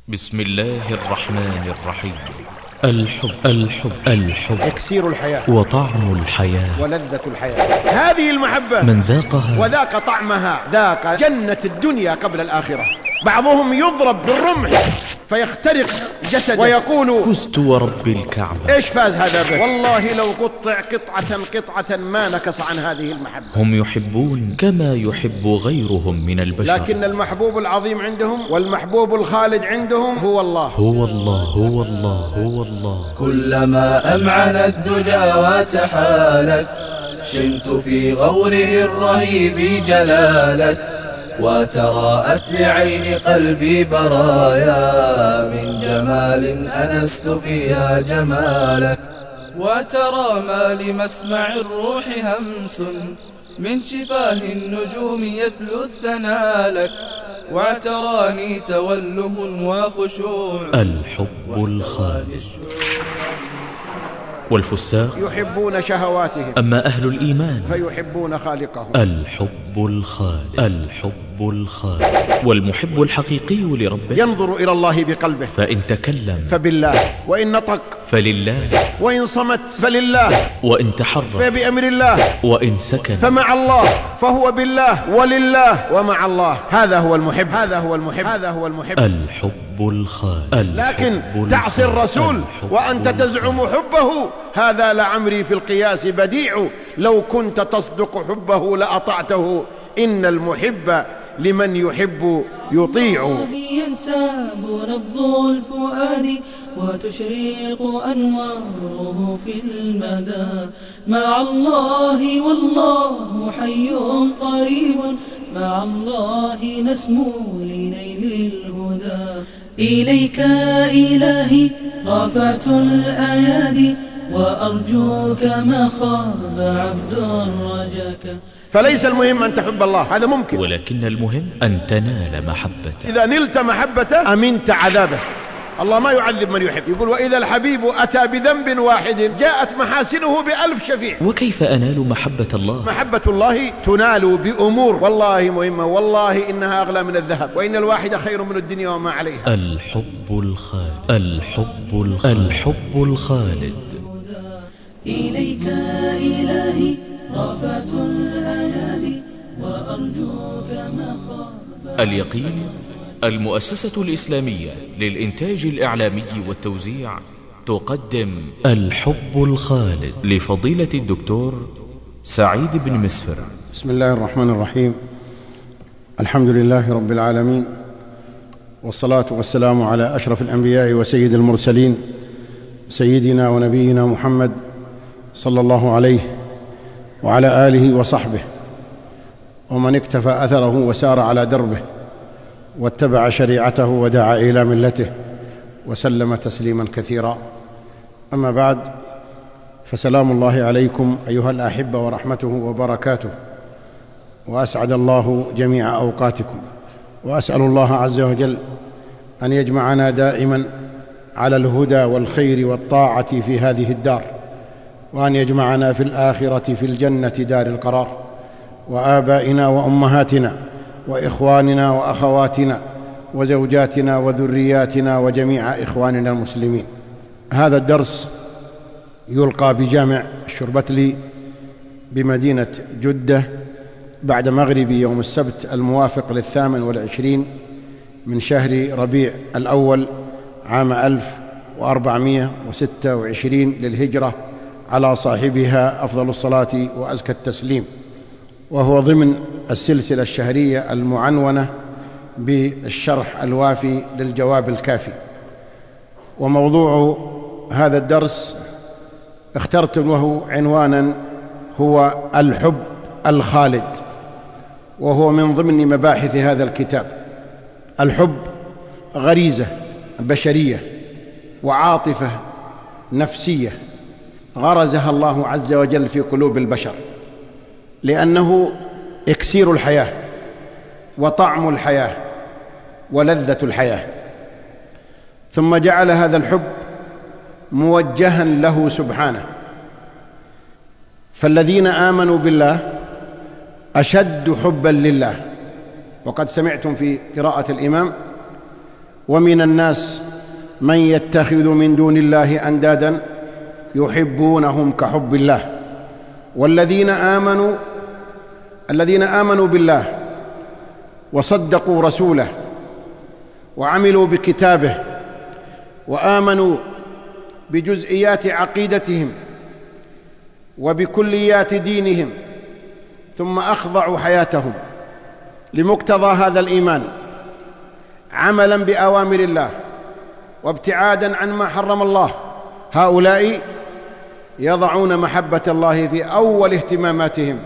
بسم الله الرحمن الرحيم. الحب إكسير الحياة وطعم الحياة ولذة الحياة. هذه المحبة من ذاقها وذاق طعمها ذاق جنة الدنيا قبل الآخرة. بعضهم يضرب بالرمح فيخترق جسده ويقول فزت ورب الكعبة. إيش فاز هذا به؟ والله لو قطع قطعة ما نكص عن هذه المحبة. هم يحبون كما يحب غيرهم من البشر، لكن المحبوب العظيم عندهم والمحبوب الخالد عندهم هو الله. هو الله هو الله هو الله. كلما أمعن الدجى وتحالت شمت في غوره الرهيب جلالت، وتراءت بعين قلبي برايا من جمال أنست فيها جمالك، وترى ما لمسمع الروح همس من شفاه النجوم يتلو الثنى لك، واعتراني توله وخشوع الحب الخالد. والفساق يحبون شهواتهم، أما أهل الإيمان فيحبون خالقهم. الحب الخالد. الحب الخالد. والمحب الحقيقي لربه ينظر إلى الله بقلبه، فإن تكلم فبالله، وإن نطق فلله، وإن صمت فلله، وإن تحرك فبأمر الله، وإن سكن فمع الله، فهو بالله ولله ومع الله. هذا هو المحب، هذا هو المحب، هذا هو المحب. الحب الخالد. لكن تعصي الرسول وأنت تزعم حبه، هذا لعمري في القياس بديع. لو كنت تصدق حبه لأطعته، إن المحب لمن يحب يطيع. ينساب نبض الفؤاد وتشرق أنواره في المدى، مع الله والله حي قريب، مع الله نسمو لنيل الهدى. إليك إلهي رافعت الأيادي، وأرجوك ما خاب عبد رجاك. فليس المهم أن تحب الله، هذا ممكن، ولكن المهم أن تنال محبته. إذا نلت محبته أمنت عذابه. الله ما يعذب من يحب. يقول وإذا الحبيب أتى بذنب واحد جاءت محاسنه ب1000 شفيع. وكيف أنال محبة الله؟ محبة الله تنال بأمور والله مهمة، والله إنها أغلى من الذهب، وإن الواحد خير من الدنيا وما عليها. الحب الخالد. الحب الخالد. إليك إلهي رافعت الأيادي، وأرجوك ما خاب. اليقين المؤسسة الإسلامية للإنتاج الإعلامي والتوزيع تقدم الحب الخالد لفضيلة الدكتور سعيد بن مسفر. بسم الله الرحمن الرحيم. الحمد لله رب العالمين، والصلاة والسلام على أشرف الأنبياء وسيد المرسلين، سيدنا ونبينا محمد صلى الله عليه وعلى آله وصحبه ومن اكتفى أثره وسار على دربه واتبع شريعته ودعا إلى ملته وسلم تسليما كثيرا. أما بعد، فسلام الله عليكم أيها الأحبة ورحمته وبركاته، وأسعد الله جميع أوقاتكم، وأسأل الله عز وجل أن يجمعنا دائما على الهدى والخير والطاعة في هذه الدار، وأن يجمعنا في الآخرة في الجنة دار القرار، وآبائنا وأمهاتنا وإخواننا وأخواتنا وزوجاتنا وذرياتنا وجميع إخواننا المسلمين. هذا الدرس يلقى بجامع الشربتلي بمدينة جدة بعد مغرب يوم السبت الموافق 28 من شهر ربيع الأول عام 1426 للهجرة، على صاحبها أفضل الصلاة وأزكى التسليم، وهو ضمن السلسلة الشهرية المعنونة بالشرح الوافي للجواب الكافي. وموضوع هذا الدرس اخترت له عنوانا هو الحب الخالد، وهو من ضمن مباحث هذا الكتاب. الحب غريزة بشرية وعاطفة نفسية غرزها الله عز وجل في قلوب البشر، لأنه إكسير الحياة وطعم الحياة ولذة الحياة. ثم جعل هذا الحب موجها له سبحانه، فالذين آمنوا بالله أشد حبا لله. وقد سمعتم في قراءة الإمام ومن الناس من يتخذ من دون الله أندادا يحبونهم كحب الله والذين آمنوا بالله وصدقوا رسوله وعملوا بكتابه وآمنوا بجزئيات عقيدتهم وبكليات دينهم ثم أخضعوا حياتهم لمقتضى هذا الإيمان عملا بأوامر الله وابتعادا عن ما حرم الله، هؤلاء يضعون محبة الله في أول اهتماماتهم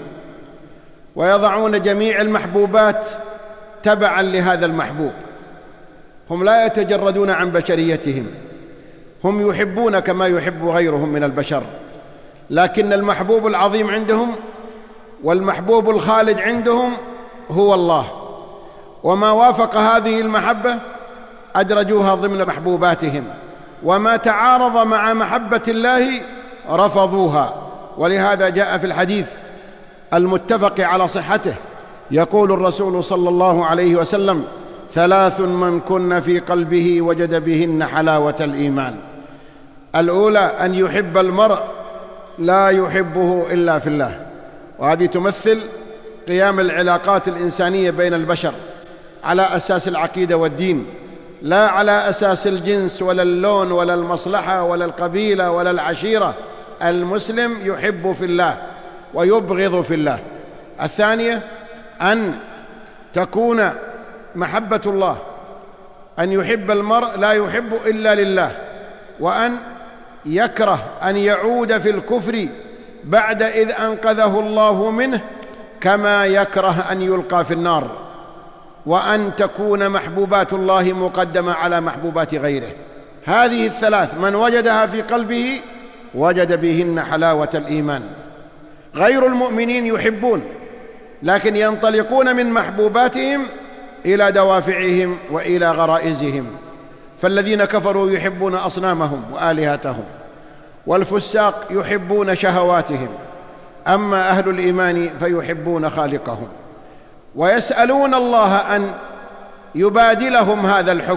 ويضعون جميع المحبوبات تبعا لهذا المحبوب. هم لا يتجردون عن بشريتهم، هم يحبون كما يحب غيرهم من البشر، لكن المحبوب العظيم عندهم والمحبوب الخالد عندهم هو الله، وما وافق هذه المحبة أدرجوها ضمن محبوباتهم، وما تعارض مع محبة الله رفضوها. ولهذا جاء في الحديث المتفق على صحته يقول الرسول صلى الله عليه وسلم: 3 من كن في قلبه وجد بهن حلاوة الإيمان. الأولى أن يحب المرء لا يحبه إلا في الله، وهذه تمثل قيام العلاقات الإنسانية بين البشر على أساس العقيدة والدين، لا على أساس الجنس ولا اللون ولا المصلحة ولا القبيلة ولا العشيرة. المسلم يحب في الله ويبغض في الله. الثانية أن تكون محبة الله أن يحب المرء لا يحب إلا لله، وأن يكره أن يعود في الكفر بعد إذ أنقذه الله منه كما يكره أن يلقى في النار، وأن تكون محبوبات الله مقدمة على محبوبات غيره. هذه الثلاث من وجدها في قلبه وجد بهن حلاوة الإيمان. غير المؤمنين يحبون لكن ينطلقون من محبوباتهم إلى دوافعهم وإلى غرائزهم، فالذين كفروا يحبون أصنامهم وآلهتهم، والفساق يحبون شهواتهم، أما أهل الإيمان فيحبون خالقهم، ويسألون الله أن يبادلهم هذا الحب،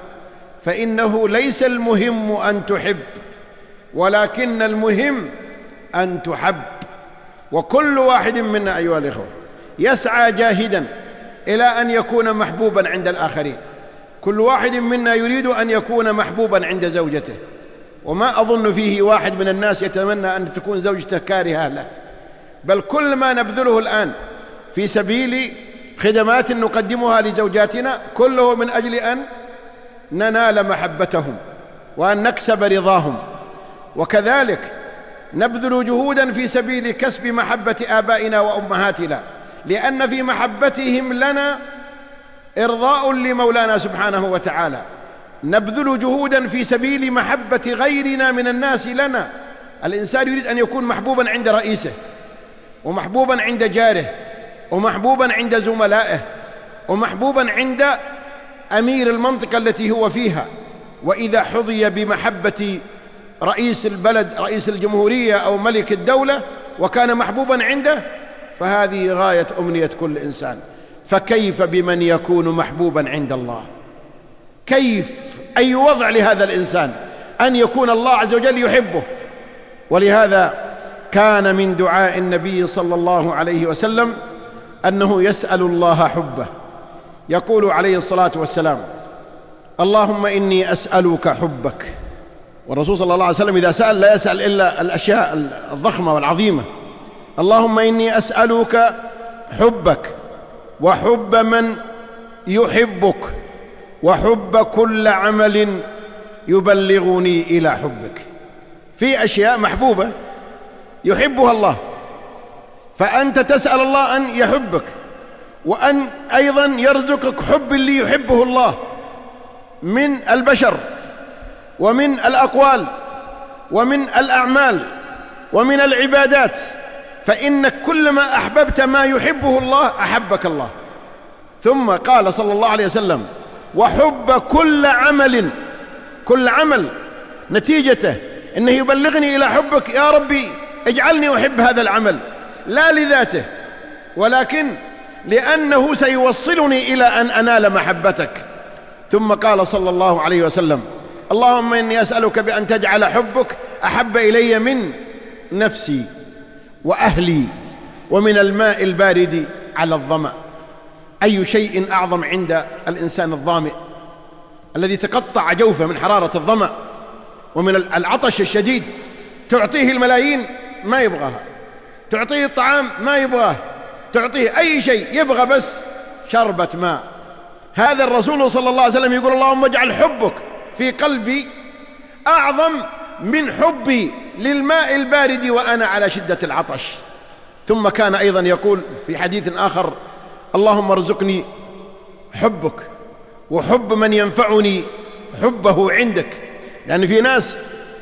فإنه ليس المهم أن تحب ولكن المهم أن تحب. وكل واحد منا أيها الإخوة يسعى جاهدا إلى أن يكون محبوبا عند الآخرين. كل واحد منا يريد أن يكون محبوبا عند زوجته، وما أظن فيه واحد من الناس يتمنى أن تكون زوجته كارهة له، بل كل ما نبذله الآن في سبيل خدمات نقدمها لزوجاتنا كله من أجل أن ننال محبتهم وأن نكسب رضاهم، وكذلك نبذل جهودا في سبيل كسب محبة آبائنا وأمهاتنا، لأن في محبتهم لنا إرضاء لمولانا سبحانه وتعالى. نبذل جهودا في سبيل محبة غيرنا من الناس لنا. الإنسان يريد أن يكون محبوبا عند رئيسه، ومحبوبا عند جاره، ومحبوبا عند زملائه، ومحبوبا عند أمير المنطقة التي هو فيها. وإذا حظي بمحبة رئيس البلد، رئيس الجمهورية أو ملك الدولة، وكان محبوبا عنده، فهذه غاية أمنية كل إنسان. فكيف بمن يكون محبوبا عند الله؟ كيف؟ أي وضع لهذا الإنسان أن يكون الله عز وجل يحبه؟ ولهذا كان من دعاء النبي صلى الله عليه وسلم أنه يسأل الله حبه، يقول عليه الصلاة والسلام: اللهم إني أسألك حبك. والرسول صلى الله عليه وسلم إذا سأل لا يسأل إلا الأشياء الضخمة والعظيمة. اللهم إني أسألك حبك وحب من يحبك وحب كل عمل يبلغني إلى حبك. في أشياء محبوبة يحبها الله، فأنت تسأل الله أن يحبك، وأن أيضا يرزقك حب اللي يحبه الله من البشر ومن الأقوال ومن الأعمال ومن العبادات، فإنك كلما أحببت ما يحبه الله أحبك الله. ثم قال صلى الله عليه وسلم: وحب كل عمل، كل عمل نتيجته إنه يبلغني إلى حبك يا ربي، اجعلني أحب هذا العمل، لا لذاته ولكن لأنه سيوصلني إلى أن أنال محبتك. ثم قال صلى الله عليه وسلم: اللهم إني أسألك بأن تجعل حبك أحب إلي من نفسي وأهلي ومن الماء البارد على الظمأ. أي شيء أعظم عند الإنسان الظامئ الذي تقطع جوفه من حرارة الظمأ ومن العطش الشديد؟ تعطيه الملايين ما يبغاها، تعطيه الطعام ما يبغاه، تعطيه أي شيء يبغى بس شربة ماء. هذا الرسول صلى الله عليه وسلم يقول: اللهم اجعل حبك في قلبي أعظم من حبي للماء البارد وأنا على شدة العطش. ثم كان أيضا يقول في حديث آخر: اللهم ارزقني حبك وحب من ينفعني حبه عندك. لأن في ناس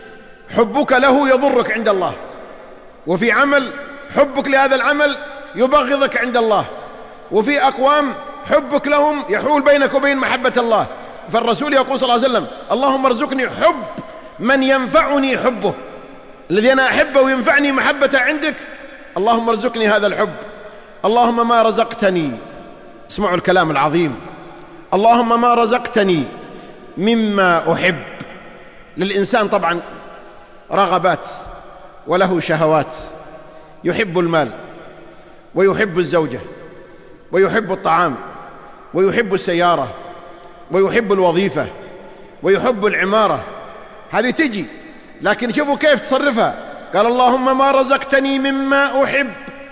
حبك له يضرك عند الله، وفي عمل حبك لهذا العمل يبغضك عند الله، وفي أقوام حبك لهم يحول بينك وبين محبة الله. فالرسول يقول صلى الله عليه وسلم: اللهم ارزقني حب من ينفعني حبه، الذي أنا أحبه وينفعني محبة عندك، اللهم ارزقني هذا الحب. اللهم ما رزقتني، اسمعوا الكلام العظيم، اللهم ما رزقتني مما أحب. للإنسان طبعا رغبات وله شهوات، يحب المال ويحب الزوجة ويحب الطعام ويحب السيارة ويحب الوظيفة ويحب العمارة، هذه تجي، لكن شوفوا كيف تصرفها. قال: اللهم ما رزقتني مما أحب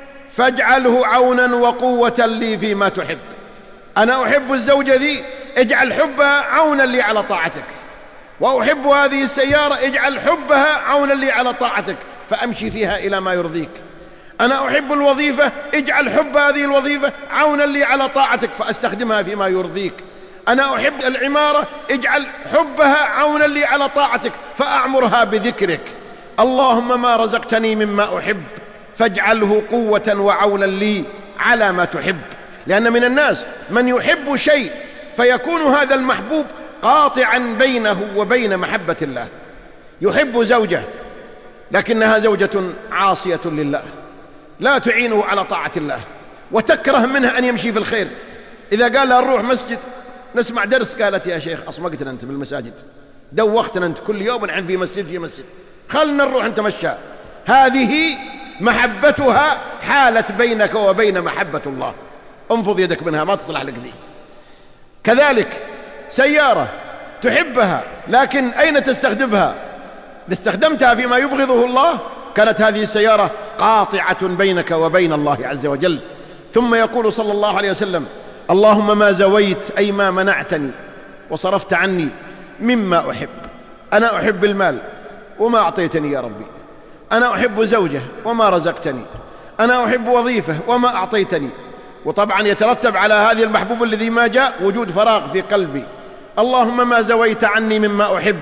فاجعله عونا وقوة لي فيما تحب. أنا أحب الزوجة ذي، اجعل حبها عونا لي على طاعتك، وأحب هذه السيارة، اجعل حبها عونا لي على طاعتك فأمشي فيها إلى ما يرضيك. أنا أحب الوظيفة، اجعل حب هذه الوظيفة عونا لي على طاعتك فأستخدمها فيما يرضيك. أنا أحب العمارة، اجعل حبها عونا لي على طاعتك فأعمرها بذكرك. اللهم ما رزقتني مما أحب فاجعله قوة وعونا لي على ما تحب. لأن من الناس من يحب شيء فيكون هذا المحبوب قاطعا بينه وبين محبة الله. يحب زوجة لكنها زوجة عاصية لله، لا تعينه على طاعة الله، وتكره منها أن يمشي في الخير. إذا قال لها نروح مسجد نسمع درس، قالت: يا شيخ أصمقتنا أنت بالمساجد، دوختنا أنت كل يوم نحن في مسجد، خلنا نروح نتمشى. هذه محبتها حالت بينك وبين محبة الله، انفض يدك منها ما تصلح لك ذي. كذلك سيارة تحبها لكن أين تستخدمها؟ إذا استخدمتها فيما يبغضه الله كانت هذه السيارة قاطعة بينك وبين الله عز وجل. ثم يقول صلى الله عليه وسلم: اللهم ما زويت أي ما منعتني وصرفت عني مما أحب. أنا أحب المال وما أعطيتني يا ربي، أنا أحب زوجة وما رزقتني، أنا أحب وظيفة وما أعطيتني. وطبعا يترتب على هذه المحبوب الذي ما جاء وجود فراغ في قلبي. اللهم ما زويت عني مما أحب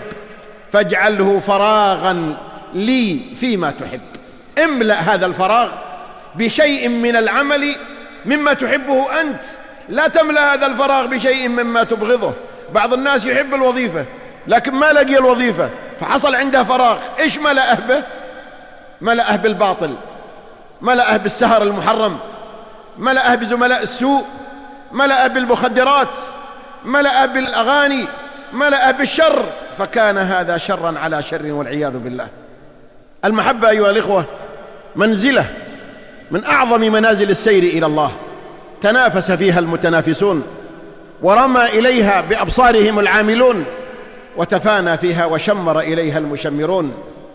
فاجعله فراغا لي فيما تحب. املأ هذا الفراغ بشيء من العمل مما تحبه أنت، لا تملأ هذا الفراغ بشيء مما تبغضه. بعض الناس يحب الوظيفة لكن ما لقي الوظيفة فحصل عنده فراغ، إيش ملأه به؟ ملأه بالباطل، ملأه بالسهر المحرم، ملأه بزملاء السوء، ملأه بالمخدرات، ملأه بالأغاني، ملأه بالشر، فكان هذا شرا على شر والعياذ بالله. المحبة أيها الإخوة منزلة من أعظم منازل السير إلى الله، تنافس فيها المتنافسون ورمى إليها بأبصارهم العاملون، وتفانى فيها وشمر إليها المشمرون.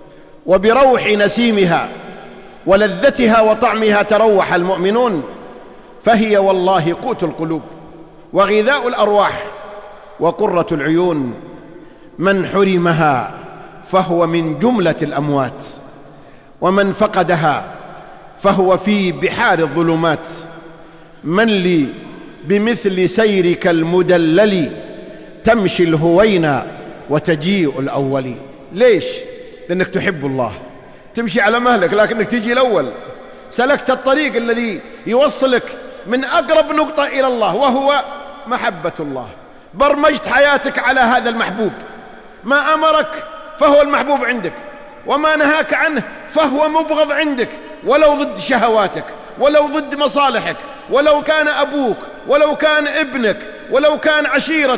وبروح نسيمها ولذتها وطعمها تروح المؤمنون، فهي والله قوت القلوب وغذاء الأرواح وقرة العيون. من حرمها فهو من جملة الأموات، ومن فقدها فهو في بحار الظلمات. من لي بمثل سيرك المدلل تمشي الهوينا وتجيء الأول. ليش؟ لأنك تحب الله، تمشي على مهلك لكنك تجي الأول، سلكت الطريق الذي يوصلك من أقرب نقطة إلى الله وهو محبة الله. برمجت حياتك على هذا المحبوب، ما أمرك فهو المحبوب عندك، وما نهاك عنه فهو مبغض عندك، ولو ضد شهواتك، ولو ضد مصالحك، ولو كان أبوك، ولو كان ابنك، ولو كان عشيرتك،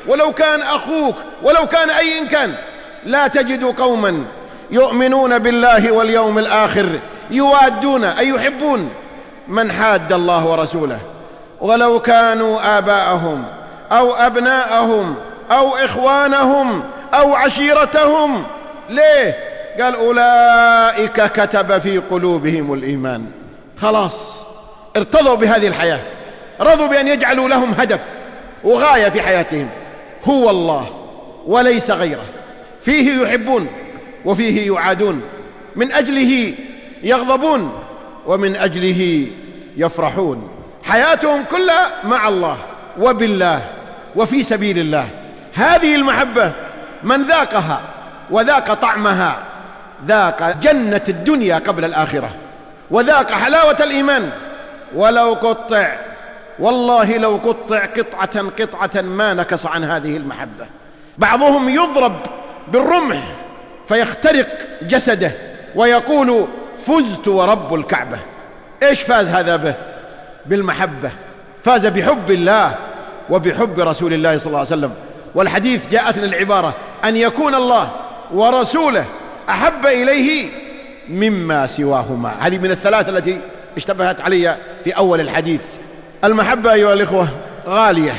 ولو كان أخوك، ولو كان أي إنسان. لا تجد قوما يؤمنون بالله واليوم الآخر يوادون أي يحبون من حاد الله ورسوله، ولو كانوا آباءهم أو أبناءهم أو إخوانهم أو عشيرتهم. ليه؟ قال أولئك كتب في قلوبهم الإيمان. خلاص ارتضوا بهذه الحياة، رضوا بأن يجعلوا لهم هدف وغاية في حياتهم، هو الله وليس غيره. فيه يحبون وفيه يعادون، من أجله يغضبون ومن أجله يفرحون. حياتهم كلها مع الله وبالله وفي سبيل الله. هذه المحبة من ذاقها وذاق طعمها ذاق جنة الدنيا قبل الآخرة، وذاق حلاوة الإيمان. ولو قطع، والله لو قطع قطعة ما نكص عن هذه المحبة. بعضهم يضرب بالرمح فيخترق جسده ويقول فزت ورب الكعبة. إيش فاز هذا به؟ بالمحبة، فاز بحب الله وبحب رسول الله صلى الله عليه وسلم. والحديث جاءتنا العبارة أن يكون الله ورسوله أحب إليه مما سواهما. هذه من الثلاث التي اشتبهت علي في أول الحديث. المحبة أيها الإخوة غالية،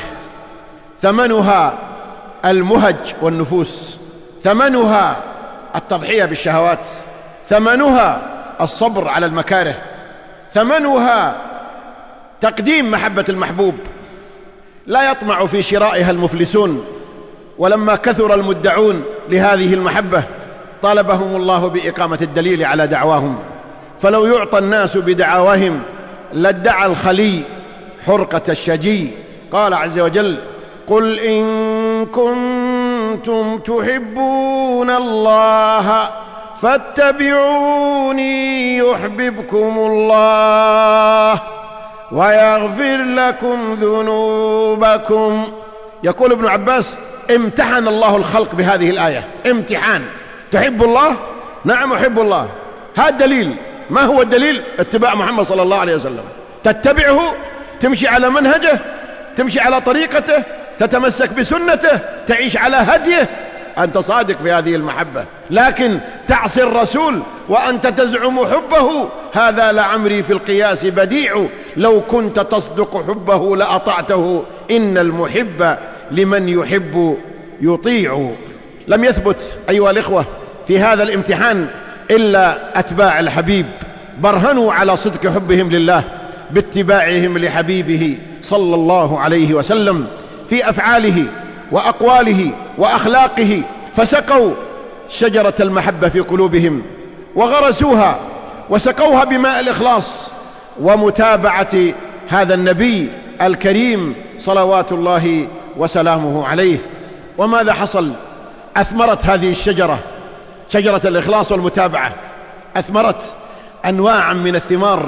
ثمنها المهج والنفوس، ثمنها التضحية بالشهوات، ثمنها الصبر على المكاره، ثمنها تقديم محبة المحبوب. لا يطمع في شرائها المفلسون. ولما كثر المدعون لهذه المحبة طالبهم الله بإقامة الدليل على دعواهم، فلو يعطى الناس بدعواهم لادعى الخلي حرقة الشجي. قال عز وجل قل إن كنتم تحبون الله فاتبعوني يحببكم الله ويغفر لكم ذنوبكم. يقول ابن عباس امتحن الله الخلق بهذه الآية، امتحان. تحب الله؟ نعم أحب الله. هذا دليل. ما هو الدليل؟ اتباع محمد صلى الله عليه وسلم. تتبعه، تمشي على منهجه، تمشي على طريقته، تتمسك بسنته، تعيش على هديه، أنت صادق في هذه المحبة. لكن تعصي الرسول وأنت تزعم حبه، هذا لعمري في القياس بديع. لو كنت تصدق حبه لأطعته، إن المحب لمن يحب يطيع. لم يثبت أيها الإخوة في هذا الامتحان إلا أتباع الحبيب، برهنوا على صدق حبهم لله باتباعهم لحبيبه صلى الله عليه وسلم في أفعاله وأقواله وأخلاقه، فسقوا شجرة المحبة في قلوبهم وغرسوها وسقوها بماء الإخلاص ومتابعة هذا النبي الكريم صلوات الله وسلامه عليه. وماذا حصل؟ أثمرت هذه الشجرة، شجرة الإخلاص والمتابعة، أثمرت أنواعا من الثمار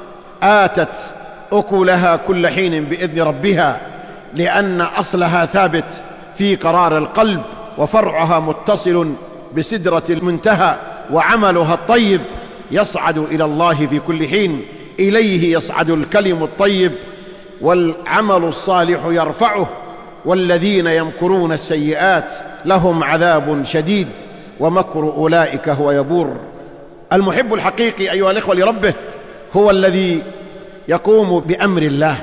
آتت أكلها كل حين بإذن ربها، لأن أصلها ثابت في قرار القلب، وفرعها متصل بسدرة المنتهى، وعملها الطيب يصعد إلى الله في كل حين. إليه يصعد الكلم الطيب والعمل الصالح يرفعه، والذين يمكرون السيئات لهم عذاب شديد ومكر أولئك هو يبور. المحب الحقيقي أيها الإخوة لربه هو الذي يقوم بأمر الله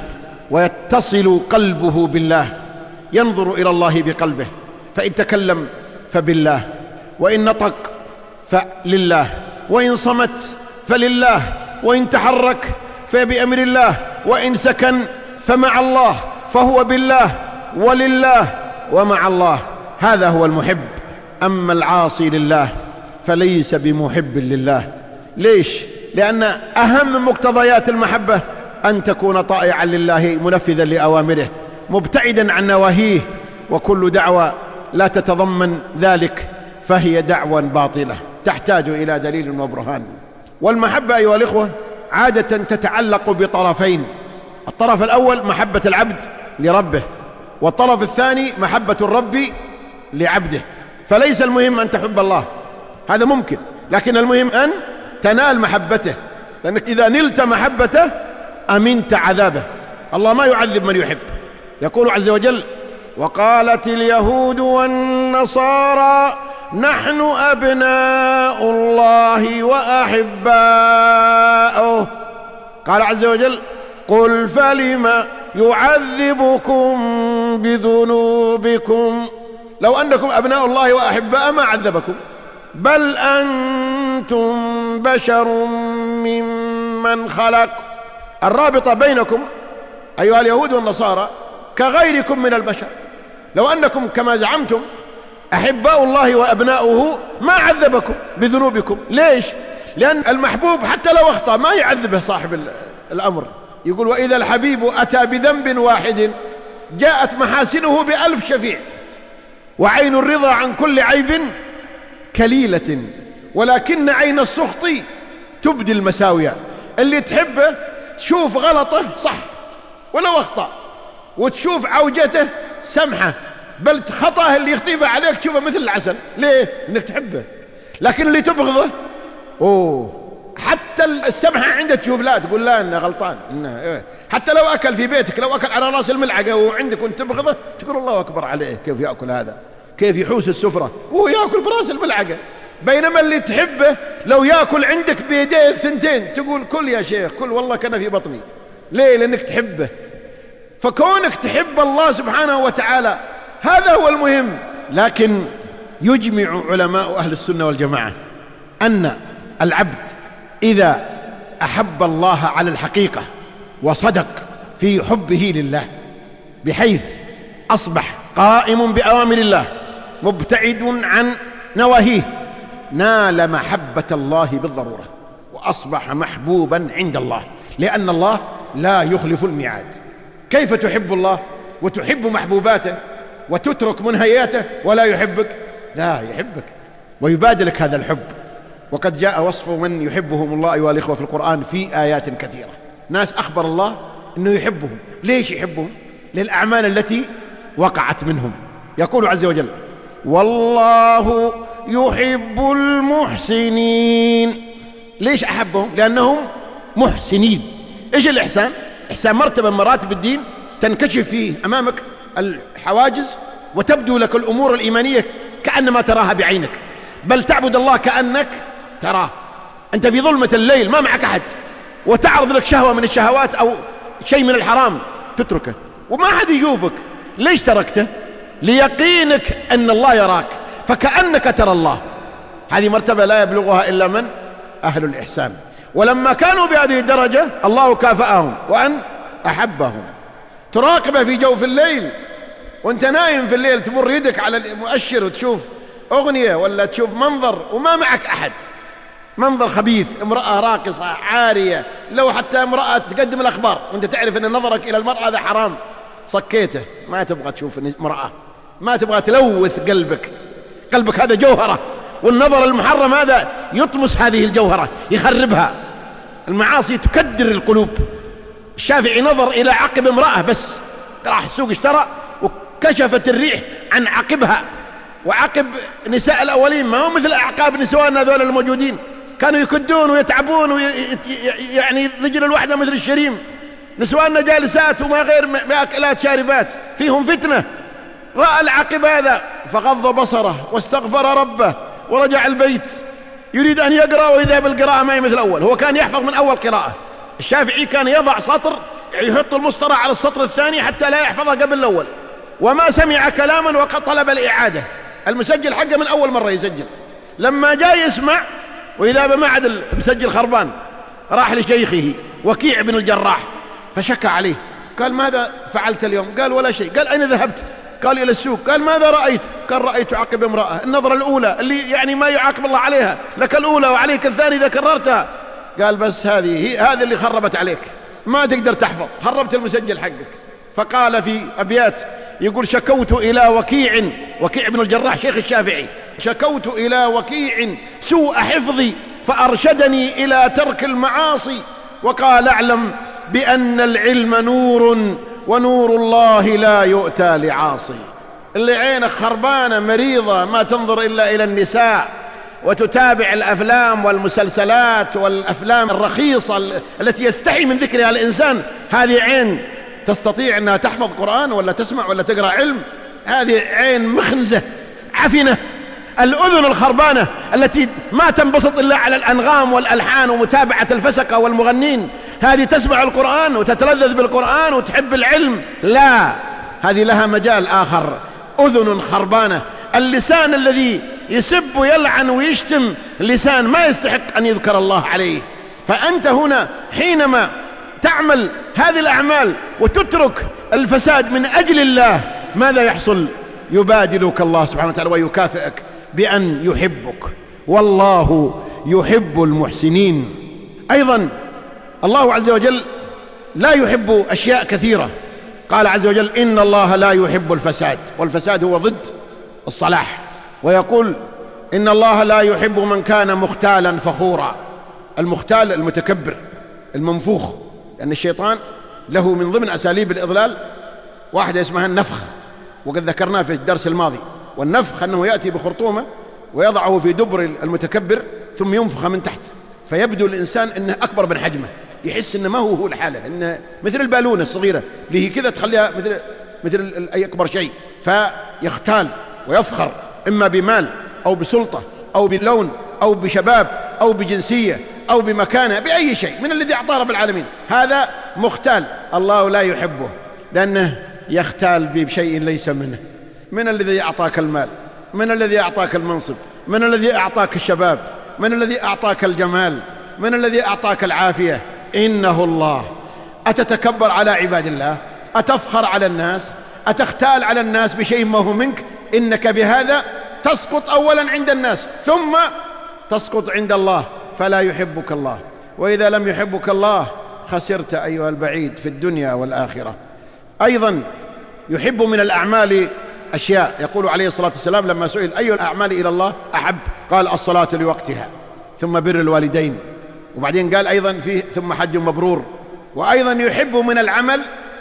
ويتصل قلبه بالله، ينظر إلى الله بقلبه، فإن تكلم فبالله، وإن نطق فلله، وإن صمت فلله، وإن تحرك فبأمر الله، وإن سكن فمع الله، فهو بالله ولله ومع الله. هذا هو المحب. أما العاصي لله فليس بمحب لله. ليش؟ لأن أهم مقتضيات المحبة أن تكون طائعا لله منفذا لأوامره مبتعدا عن نواهيه، وكل دعوة لا تتضمن ذلك فهي دعوى باطلة تحتاج إلى دليل وبرهان. والمحبة أيها الإخوة عادة تتعلق بطرفين: الطرف الأول محبة العبد لربه، والطرف الثاني محبة الرب لعبده. فليس المهم أن تحب الله، هذا ممكن، لكن المهم أن تنال محبته، لأنك إذا نلت محبته أمنت عذابه. الله ما يعذب من يحب. يقول عز وجل وقالت اليهود والنصارى نحن أبناء الله وأحباؤه. قال عز وجل قل فلم يعذبكم بذنوبكم، لو أنكم أبناء الله وأحباء ما عذبكم، بل أنتم بشر ممن خلق. الرابطة بينكم أيها اليهود والنصارى كغيركم من البشر، لو أنكم كما زعمتم أحباء الله وأبناؤه ما عذبكم بذنوبكم. ليش؟ لأن المحبوب حتى لو أخطأ ما يعذبه صاحب الأمر. يقول وإذا الحبيب أتى بذنب واحد جاءت محاسنه ب1000 شفيع، وعين الرضا عن كل عيب كليلة، ولكن عين السخط تبدي المساوية. اللي تحبه تشوف غلطه صح ولو أخطأ، وتشوف عوجته سمحة، بل خطأه اللي يخطيبه عليك تشوفه مثل العسل. ليه؟ إنك تحبه. لكن اللي تبغضه حتى السمحة عنده تشوف لا، تقول لا إنه غلطان إنه حتى لو أكل في بيتك، لو أكل على رأس الملعقة وعندك وانت تبغضه تقول الله أكبر عليه، كيف يأكل هذا، كيف يحوس السفرة وهو يأكل برأس الملعقة. بينما اللي تحبه لو يأكل عندك بيديه الثنتين تقول كل يا شيخ كل، والله كان في بطني. ليه؟ لأنك تحبه. فكونك تحب الله سبحانه وتعالى هذا هو المهم. لكن يجمع علماء أهل السنة والجماعة أن العبد إذا أحب الله على الحقيقة وصدق في حبه لله بحيث أصبح قائم بأوامر الله مبتعد عن نواهيه، نال محبة الله بالضرورة وأصبح محبوبا عند الله، لأن الله لا يخلف الميعاد. كيف تحب الله وتحب محبوباته وتترك منهياته ولا يحبك؟ لا يحبك ويبادلك هذا الحب. وقد جاء وصف من يحبهم الله أيها الإخوة في القرآن في آيات كثيرة. ناس أخبر الله أنه يحبهم. ليش يحبهم؟ للأعمال التي وقعت منهم. يقول عز وجل والله يحب المحسنين. ليش أحبهم؟ لأنهم محسنين. إيش الإحسان؟ إحسان مرتبة من مراتب الدين تنكشف فيه أمامك الحواجز وتبدو لك الأمور الإيمانية كأنما تراها بعينك، بل تعبد الله كأنك تراه. أنت في ظلمة الليل ما معك أحد وتعرض لك شهوة من الشهوات أو شيء من الحرام تتركه وما حد يشوفك. ليش تركته؟ ليقينك أن الله يراك فكأنك ترى الله. هذه مرتبة لا يبلغها إلا من أهل الإحسان. ولما كانوا بهذه الدرجة الله كافأهم وأن أحبهم. تراقبه في جوف الليل وانت نايم في الليل، تمر يدك على المؤشر وتشوف أغنية ولا تشوف منظر وما معك أحد، منظر خبيث، امرأة راقصة عارية، لو حتى امرأة تقدم الأخبار وانت تعرف أن نظرك إلى المرأة هذا حرام، صكيته، ما تبغى تشوف امرأة، ما تبغى تلوث قلبك هذا جوهرة، والنظر المحرم هذا يطمس هذه الجوهرة يخربها. المعاصي تكدر القلوب. الشافعي نظر إلى عقب امرأة بس، راح السوق اشترى وكشفت الريح عن عقبها، وعقب نساء الأولين ما هو مثل أعقاب نسواننا ذول الموجودين، كانوا يكدون ويتعبون يعني رجل الواحدة مثل الشريم. نسواننا جالسات وما غير مأكلات شاربات، فيهم فتنة. رأى العقب هذا فغض بصره واستغفر ربه ورجع البيت يريد أن يقرأ، وإذا بالقراءة ما هي مثل الأول. هو كان يحفظ من أول قراءة. الشافعي كان يضع سطر يحط المسطرة على السطر الثاني حتى لا يحفظها قبل الأول، وما سمع كلاما وقد طلب الإعادة. المسجل حقه من أول مرة يسجل. لما جاء يسمع وإذا بمعد المسجل خربان، راح لشيخه وكيع بن الجراح فشكى عليه، قال ماذا فعلت اليوم؟ قال ولا شيء. قال أين ذهبت؟ قال إلى السوق. قال ماذا رأيت؟ قال رأيت عقب امرأة، النظرة الأولى اللي يعني ما يعاقب الله عليها، لك الأولى وعليك الثاني إذا كررتها. قال بس هذه اللي خربت عليك، ما تقدر تحفظ، خربت المسجل حقك. فقال في أبيات يقول شكوت إلى وكيع بن الجراح شيخ الشافعي، شكوت إلى وكيع سوء حفظي فأرشدني إلى ترك المعاصي، وقال اعلم بأن العلم نور ونور الله لا يؤتى لعاصي. اللي عينك خربانة مريضة ما تنظر إلا إلى النساء وتتابع الأفلام والمسلسلات والأفلام الرخيصة التي يستحي من ذكرها الإنسان، هذه عين تستطيع أنها تحفظ قرآن ولا تسمع ولا تقرأ علم؟ هذه عين مخنزة عفنة. الأذن الخربانة التي ما تنبسط إلا على الأنغام والألحان ومتابعة الفسقة والمغنين، هذه تسمع القرآن وتتلذذ بالقرآن وتحب العلم. لا، هذه لها مجال آخر، أذن خربانة. اللسان الذي يسب ويلعن ويشتم لسان ما يستحق أن يذكر الله عليه. فأنت هنا حينما تعمل هذه الأعمال وتترك الفساد من أجل الله، ماذا يحصل؟ يبادلك الله سبحانه وتعالى ويكافئك بأن يحبك، والله يحب المحسنين. أيضا الله عز وجل لا يحب أشياء كثيرة. قال عز وجل: إن الله لا يحب الفساد، والفساد هو ضد الصلاح. ويقول: إن الله لا يحب من كان مختالا فخورا. المختال المتكبر المنفوخ، لأن الشيطان له من ضمن أساليب الإضلال واحدة اسمها النفخ، وقد ذكرناه في الدرس الماضي. والنفخ أنه يأتي بخرطومة ويضعه في دبر المتكبر ثم ينفخ من تحت، فيبدو الإنسان أنه أكبر من حجمه، يحس أنه ما هو الحالة، أنه مثل البالونة الصغيرة اللي هي كذا تخليها مثل أي أكبر شيء، فيختال ويفخر إما بمال أو بسلطة أو بلون أو بشباب أو بجنسية أو بمكانة، بأي شيء من الذي أعطاه رب العالمين. هذا مختال، الله لا يحبه، لأنه يختال بشيء ليس منه. من الذي أعطاك المال؟ من الذي أعطاك المنصب؟ من الذي أعطاك الشباب؟ من الذي أعطاك الجمال؟ من الذي أعطاك العافية؟ إنه الله. أتتكبر على عباد الله؟ أتفخر على الناس؟ أتختال على الناس بشيء ما هو منك؟ إنك بهذا تسقط أولا عند الناس، ثم تسقط عند الله، فلا يحبك الله. وإذا لم يحبك الله خسرت أيها البعيد في الدنيا والآخرة. أيضا يحب من الأعمال أشياء. يقول عليه الصلاة والسلام لما سئل: أي الأعمال إلى الله أحب؟ قال: الصلاة لوقتها، ثم بر الوالدين، وبعدين قال أيضا فيه ثم حج مبرور. وأيضا يحب من العمل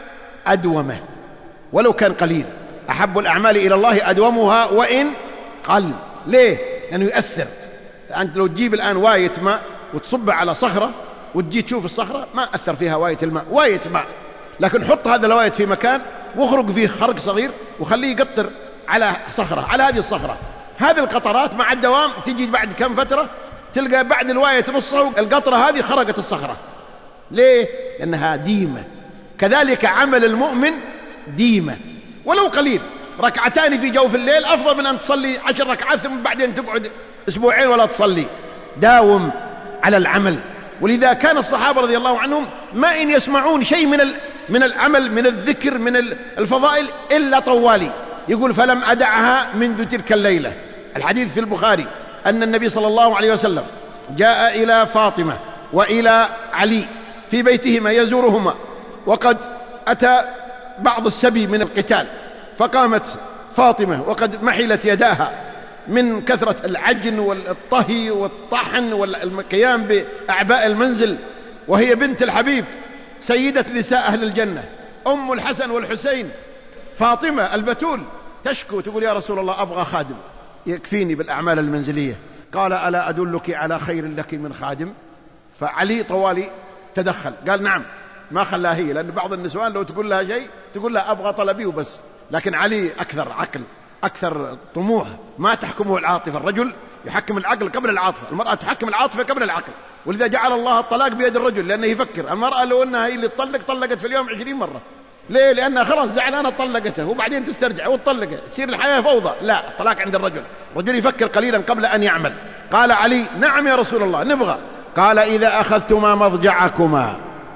أدومه ولو كان قليل. أحب الأعمال إلى الله أدومها وإن قل. ليه؟ لأنه يؤثر. أنت لو تجيب الآن واية ماء وتصب على صخرة وتجي تشوف الصخرة ما أثر فيها واية الماء، واية ماء، لكن حط هذا الواية في مكان واخرج فيه خرق صغير وخليه يقطر على صخرة، على هذه الصخرة. هذه القطرات مع الدوام تجي بعد كم فترة تلقى بعد الواية نصها القطرة هذه خرقت الصخرة. ليه؟ لأنها ديمة. كذلك عمل المؤمن ديمة ولو قليل. ركعتان في جوف الليل أفضل من أن تصلي 10 ركعات ثم بعدين تقعد أسبوعين ولا تصلي. داوم على العمل. ولذا كان الصحابة رضي الله عنهم ما إن يسمعون شيء من العمل، من الذكر، من الفضائل إلا طوالي. يقول: فلم أدعها منذ تلك الليلة. الحديث في البخاري أن النبي صلى الله عليه وسلم جاء إلى فاطمة وإلى علي في بيتهما يزورهما، وقد أتى بعض السبي من القتال، فقامت فاطمة وقد محلت يداها من كثرة العجن والطهي والطحن والقيام بأعباء المنزل، وهي بنت الحبيب سيدة نساء أهل الجنة، أم الحسن والحسين، فاطمة البتول، تشكو تقول: يا رسول الله أبغى خادم يكفيني بالأعمال المنزلية. قال: ألا أدلك على خير لك من خادم؟ فعلي طوالي تدخل قال: نعم. ما خلاها هي، لأن بعض النسوان لو تقول لها شيء تقول لها أبغى طلبي وبس، لكن علي أكثر عقل، أكثر طموح، ما تحكمه العاطفة. الرجل يحكم العقل قبل العاطفة، المرأة تحكم العاطفة قبل العقل. ولذا جعل الله الطلاق بيد الرجل، لأنه يفكر. المرأة لو أنها هي اللي تطلق طلقت في اليوم 20 مرة. ليه؟ لأنها خلاص زعلانة طلقته وبعدين تسترجع وتطلقه، تصير الحياة فوضى. لا، الطلاق عند الرجل. الرجل يفكر قليلا قبل أن يعمل. قال علي: نعم يا رسول الله نبغى. قال: إذا أخذتما مضجعكما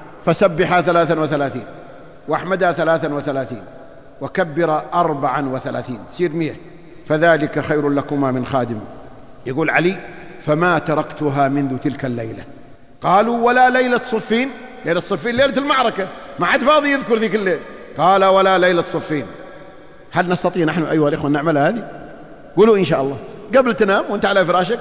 فسبحا 33 واحمدا 33 وكبر 34 تصير 100، فذلك خير لكما من خادم. يقول علي: فما تركتها منذ تلك الليلة. قالوا: ولا ليلة صفين؟ ليلة صفين ليلة المعركة، ما عاد فاضي يذكر ذيك الليل. قال: ولا ليلة صفين. هل نستطيع نحن أيها الإخوة نعملها هذه؟ قولوا إن شاء الله قبل تنام وانت على فراشك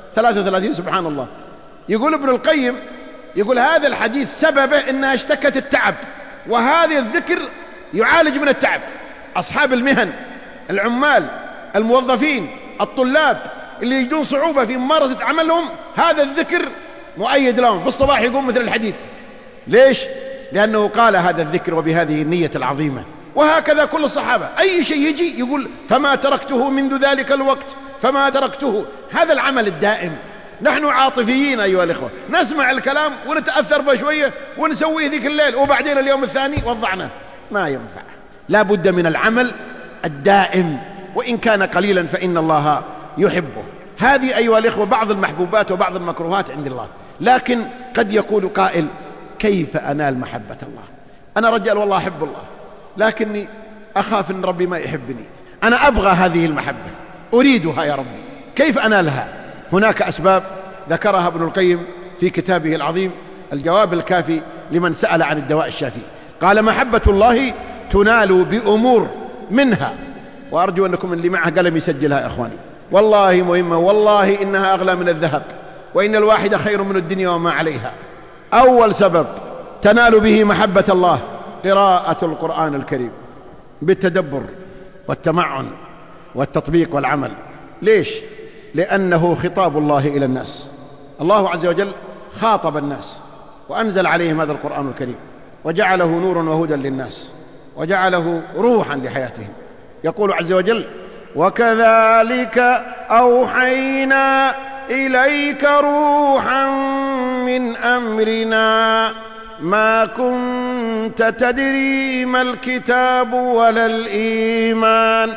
33 سبحان الله. يقول ابن القيم، يقول هذا الحديث سببه إنها اشتكت التعب، وهذا الذكر يعالج من التعب. أصحاب المهن، العمال، الموظفين، الطلاب اللي يجدون صعوبة في ممارسة عملهم، هذا الذكر مؤيد لهم. في الصباح يقوم مثل الحديد. ليش؟ لأنه قال هذا الذكر وبهذه النية العظيمة. وهكذا كل الصحابة أي شيء يجي يقول فما تركته منذ ذلك الوقت فما تركته. هذا العمل الدائم. نحن عاطفيين أيها الإخوة، نسمع الكلام ونتأثر بشوية ونسويه ذيك الليل وبعدين اليوم الثاني وضعنا. ما ينفع، لا بد من العمل الدائم، وإن كان قليلا فإن الله يحبه. هذه أيها الإخوة بعض المحبوبات وبعض المكروهات عند الله. لكن قد يقول قائل كيف أنال محبة الله؟ أنا رجال والله أحب الله، لكني أخاف أن ربي ما يحبني. أنا أبغى هذه المحبة، أريدها يا ربي، كيف أنالها؟ هناك أسباب ذكرها ابن القيم في كتابه العظيم الجواب الكافي لمن سأل عن الدواء الشافي. قال محبة الله تنال بأمور، منها، وأرجو أنكم اللي معه قلم يسجلها يا إخواني، والله مهمة، والله إنها أغلى من الذهب، وإن الواحد خير من الدنيا وما عليها. أول سبب تنال به محبة الله قراءة القرآن الكريم بالتدبر والتمعن والتطبيق والعمل. ليش؟ لأنه خطاب الله إلى الناس. الله عز وجل خاطب الناس وأنزل عليهم هذا القرآن الكريم وجعله نورا وهدى للناس وجعله روحا لحياتهم. يقول عز وجل وكذلك أوحينا إليك روحا من أمرنا ما كنت تدري ما الكتاب ولا الإيمان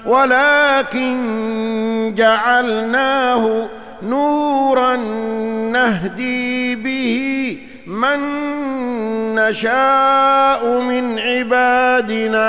ولكن جعلناه نورا نهدي به من نشاء من عبادنا.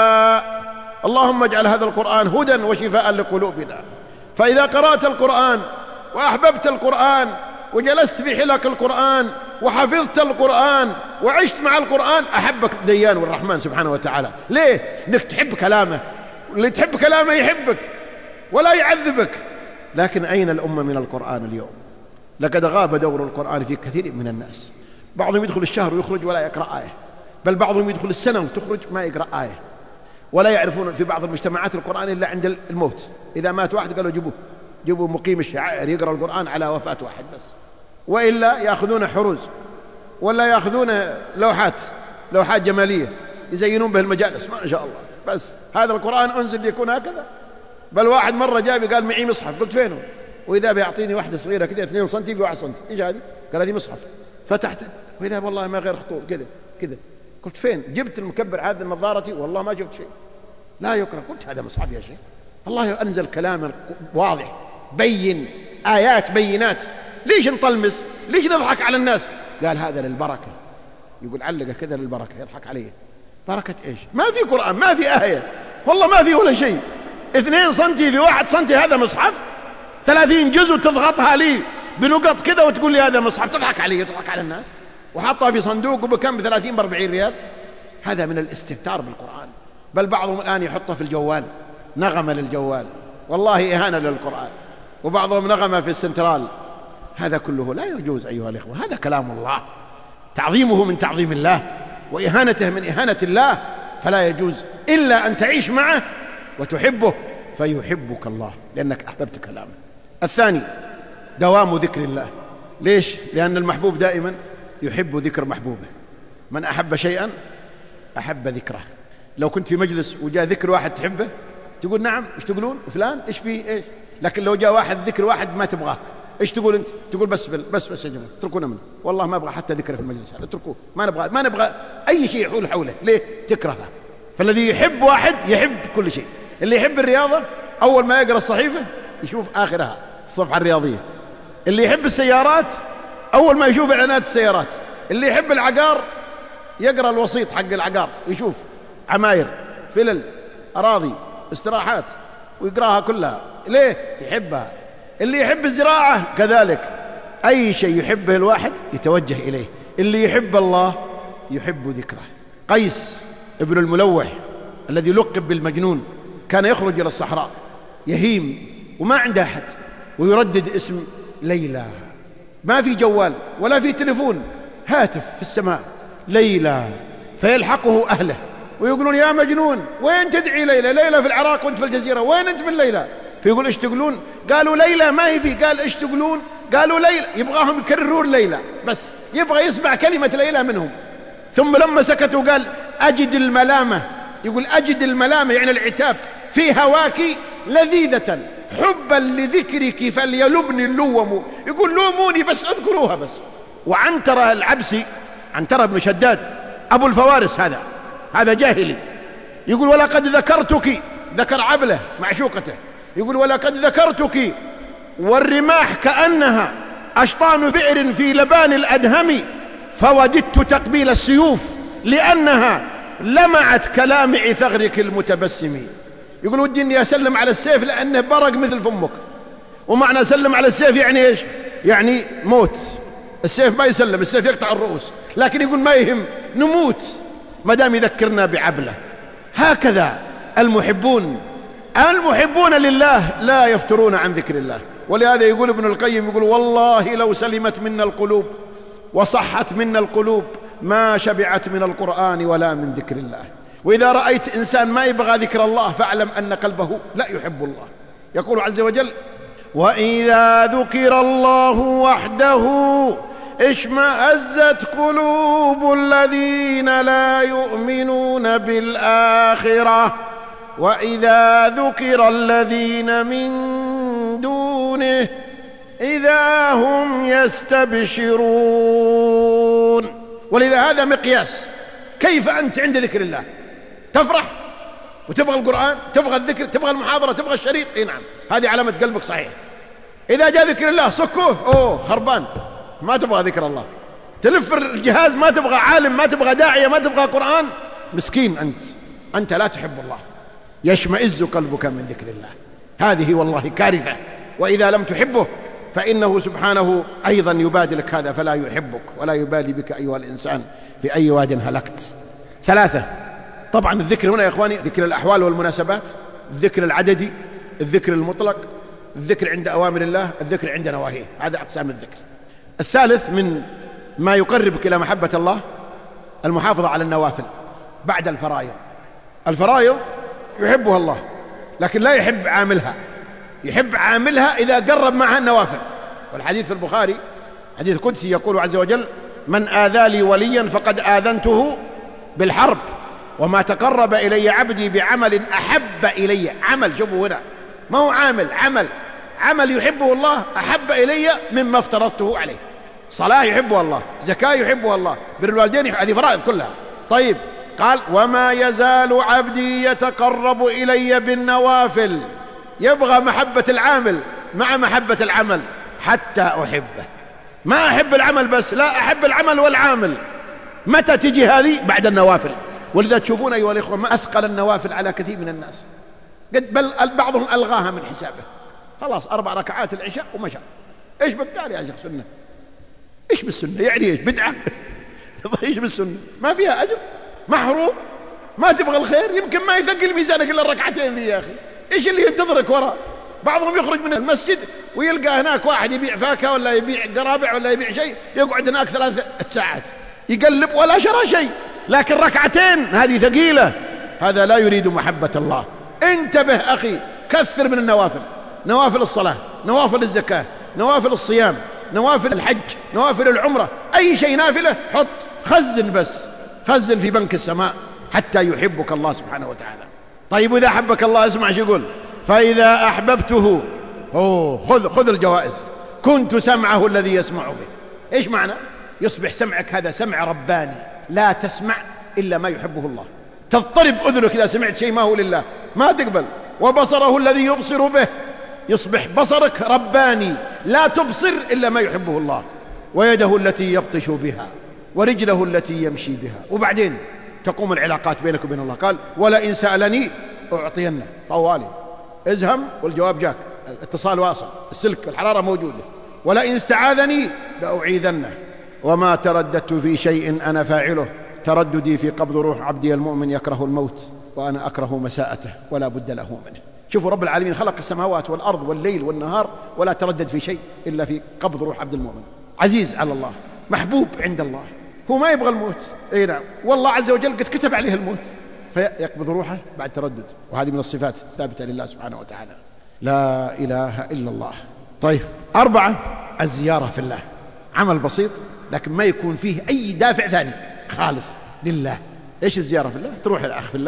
اللهم اجعل هذا القرآن هدى وشفاء لقلوبنا. فإذا قرأت القرآن وأحببت القرآن وجلست في حلق القرآن وحفظت القرآن وعشت مع القرآن أحبك الديان والرحمن سبحانه وتعالى. ليه؟ إنك تحب كلامه، اللي تحب كلامه يحبك ولا يعذبك. لكن أين الأمة من القرآن اليوم؟ لقد غاب دور القرآن في كثير من الناس. بعضهم يدخل الشهر ويخرج ولا يقرأ آية، بل بعضهم يدخل السنة وتخرج ما يقرأ آية. ولا يعرفون في بعض المجتمعات القرآن إلا عند الموت. إذا مات واحد قالوا جيبوا مقيم الشعائر يقرأ القرآن على وفاة واحد بس، وإلا يأخذون حروز ولا يأخذون لوحات جمالية يزينون به المجالس ما شاء الله. بس هذا القرآن أنزل ليكون هكذا. بل واحد مرة جابي قال معي مصحف، قلت فينه؟ وإذا بيعطيني واحدة صغيرة كذا 2 سنتي في 1 سنتي. إيش هذه؟ قال هذه مصحف. فتحته وإذا والله ما غير خطوط كذا. قلت فين؟ جبت المكبر هذا نظارتي والله ما جبت شيء، لا يقرأ. قلت هذا مصحف يا شيخ، الله أنزل كلام واضح بين، آيات بينات، ليش نطلمس؟ ليش نضحك على الناس؟ قال هذا للبركة. يقول علقه كذا للبركة، يضحك عليه. بركة إيش؟ ما في قرآن، ما في آية، والله ما في ولا شيء. 2 سنتي في 1 سنتي هذا مصحف؟ 30 جزء تضغطها لي بنقط كذا وتقول لي هذا مصحف؟ تضحك علي، تضحك على الناس. وحطها في صندوق وبكم ب30 ب40 ريال. هذا من الاستهتار بالقرآن. بل بعضهم الآن يحطه في الجوال، نغمة للجوال، والله إهانة للقرآن. وبعضهم نغمة في السنترال. هذا كله لا يجوز أيها الإخوة. هذا كلام الله، تعظيمه من تعظيم الله وإهانته من إهانة الله. فلا يجوز إلا أن تعيش معه وتحبه فيحبك الله لأنك أحببت كلامه. الثاني دوام ذكر الله. ليش؟ لأن المحبوب دائما يحب ذكر محبوبه. من أحب شيئا أحب ذكره. لو كنت في مجلس وجاء ذكر واحد تحبه تقول نعم، إيش تقولون فلان إيش فيه إيش؟ لكن لو جاء واحد ذكر واحد ما تبغاه إيش تقول أنت؟ تقول بس يا جماعة اتركونا منه، والله ما أبغى حتى ذكره في المجلس هذا، اتركوه، ما نبغى أي شيء يحول حوله. ليه؟ تكرهه. فالذي يحب واحد يحب كل شيء. اللي يحب الرياضة أول ما يقرأ الصحيفة يشوف آخرها الصفحة الرياضية. اللي يحب السيارات أول ما يشوف إعلانات السيارات. اللي يحب العقار يقرأ الوسيط حق العقار، يشوف عماير، فلل، أراضي، استراحات، ويقرأها كلها. ليه؟ يحبها. اللي يحب الزراعة كذلك. أي شيء يحبه الواحد يتوجه إليه. اللي يحب الله يحب ذكره. قيس ابن الملوح الذي لقب بالمجنون كان يخرج إلى الصحراء يهيم وما عنده أحد ويردد اسم ليلى. ما في جوال ولا في تلفون، هاتف في السماء ليلى. فيلحقه أهله ويقولون يا مجنون وين تدعي ليلى؟ ليلى في العراق وانت في الجزيرة، وين انت من ليلى؟ فيقول ايش تقولون؟ قالوا ليلى ما هي في. قال ايش تقولون؟ قالوا ليلى. يبغاهم يكررون ليلى، بس يبغى يسمع كلمة ليلى منهم. ثم لما سكتوا قال أجد الملامة يقول أجد الملامة يعني العتاب في هواك لذيذة حبا لذكرك فليلبني اللوم. يقول لوموني بس اذكروها بس. وعنترة العبسي، عنترة بن شداد أبو الفوارس، هذا جاهلي، يقول ولقد ذكرتك، ذكر عبله معشوقته، يقول ولقد ذكرتك والرماح كأنها أشطان بئر في لبان الأدهم فوددت تقبيل السيوف لأنها لمعت كلامع ثغرك المتبسم. يقول ودي إني أسلم على السيف لأنه برق مثل فمك. ومعنى أسلم على السيف يعني إيش؟ يعني موت. السيف ما يسلم، السيف يقطع الرؤوس، لكن يقول ما يهم نموت ما دام يذكرنا بعبله. هكذا المحبون لله لا يفترون عن ذكر الله. ولهذا يقول ابن القيم، يقول والله لو سلمت منا القلوب وصحت منا القلوب ما شبعت من القرآن ولا من ذكر الله. وإذا رأيت إنسان ما يبغى ذكر الله فاعلم أن قلبه لا يحب الله. يقول عز وجل وإذا ذكر الله وحده اشمأزت قلوب الذين لا يؤمنون بالآخرة وإذا ذكر الذين من دونه إذا هم يستبشرون. ولذا هذا مقياس كيف أنت عند ذكر الله. تفرح وتبغى القرآن، تبغى الذكر، تبغى المحاضرة، تبغى الشريط، اي نعم، هذه علامة قلبك صحيح. إذا جاء ذكر الله سكوه، خربان، ما تبغى ذكر الله. تلف الجهاز، ما تبغى عالم، ما تبغى داعية، ما تبغى قرآن، مسكين أنت لا تحب الله. يشمئز قلبك من ذكر الله. هذه والله كارثة. وإذا لم تحبه فإنه سبحانه أيضا يبادلك هذا فلا يحبك ولا يبالي بك أيها الإنسان في أي واد هلكت. 3. طبعا الذكر هنا يا إخواني ذكر الأحوال والمناسبات، الذكر العددي، الذكر المطلق، الذكر عند أوامر الله، الذكر عند نواهيه، هذا أقسام الذكر. 3 من ما يقربك إلى محبة الله المحافظة على النوافل بعد الفرائض. الفرائض يحبها الله لكن لا يحب عاملها، يحب عاملها إذا قرب معها النوافل. والحديث في البخاري حديث قدسي يقول عز وجل من آذى لي وليا فقد آذنته بالحرب وما تقرب إلي عبدي بعمل أحب إلي. عمل، شوفوا هنا ما هو عمل يحبه الله أحب إلي مما افترضته عليه. صلاة يحبها الله، زكاة يحبها الله، بر الوالدين، هذه فرائض كلها. طيب قال وما يزال عبدي يتقرب إلي بالنوافل، يبغى محبة العامل مع محبة العمل حتى أحبه. ما أحب العمل بس، لا، أحب العمل والعامل. متى تجي هذه؟ بعد النوافل. ولذا تشوفون أيها الإخوة ما أثقل النوافل على كثير من الناس، بل بعضهم ألغاها من حسابه. خلاص 4 ركعات العشاء ومشى. إيش بقال يا شيخ سنة؟ إيش بالسنة يعني؟ إيش بدعة؟ إيش بالسنة؟ ما فيها أجر، محروم، ما تبغى الخير، يمكن ما يثقل ميزانك إلا الركعتين ذي يا أخي. إيش اللي ينتظرك وراء؟ بعضهم يخرج من المسجد ويلقى هناك واحد يبيع فاكهة ولا يبيع قرابع ولا يبيع شيء، يقعد هناك 3 ساعات يقلب ولا شرى شيء، لكن ركعتين هذه ثقيلة. هذا لا يريد محبة الله. انتبه أخي، كثر من النوافل، نوافل الصلاة، نوافل الزكاة، نوافل الصيام، نوافل الحج، نوافل العمرة، أي شيء نافلة حط، خزن، بس خزن في بنك السماء حتى يحبك الله سبحانه وتعالى. طيب وإذا أحبك الله اسمع شو يقول فإذا أحببته خذ الجوائز كنت سمعه الذي يسمع به. إيش معنى؟ يصبح سمعك هذا سمع رباني، لا تسمع إلا ما يحبه الله. تضطرب أذنك إذا سمعت شيء ما هو لله ما تقبل. وبصره الذي يبصر به، يصبح بصرك رباني لا تبصر إلا ما يحبه الله. ويده التي يبطش بها ورجله التي يمشي بها. وبعدين تقوم العلاقات بينك وبين الله. قال ولئن سألني أعطينه، طوالي ازهم والجواب جاك، الاتصال واصل، السلك الحرارة موجودة. ولئن استعاذني لأعيذنه وما ترددت في شيء أنا فاعله ترددي في قبض روح عبدي المؤمن يكره الموت وأنا أكره مساءته ولا بد له منه. شوفوا رب العالمين خلق السماوات والأرض والليل والنهار ولا تردد في شيء إلا في قبض روح عبد المؤمن. عزيز على الله، محبوب عند الله، هو ما يبغى الموت. اي نعم، والله عز وجل قد كتب عليه الموت فيقبض روحه بعد تردد. وهذه من الصفات الثابتة لله سبحانه وتعالى. لا إله إلا الله. طيب 4 الزيارة في الله، عمل بسيط لكن ما يكون فيه أي دافع ثاني، خالص لله. إيش الزيارة في الله؟ تروح الأخ في الله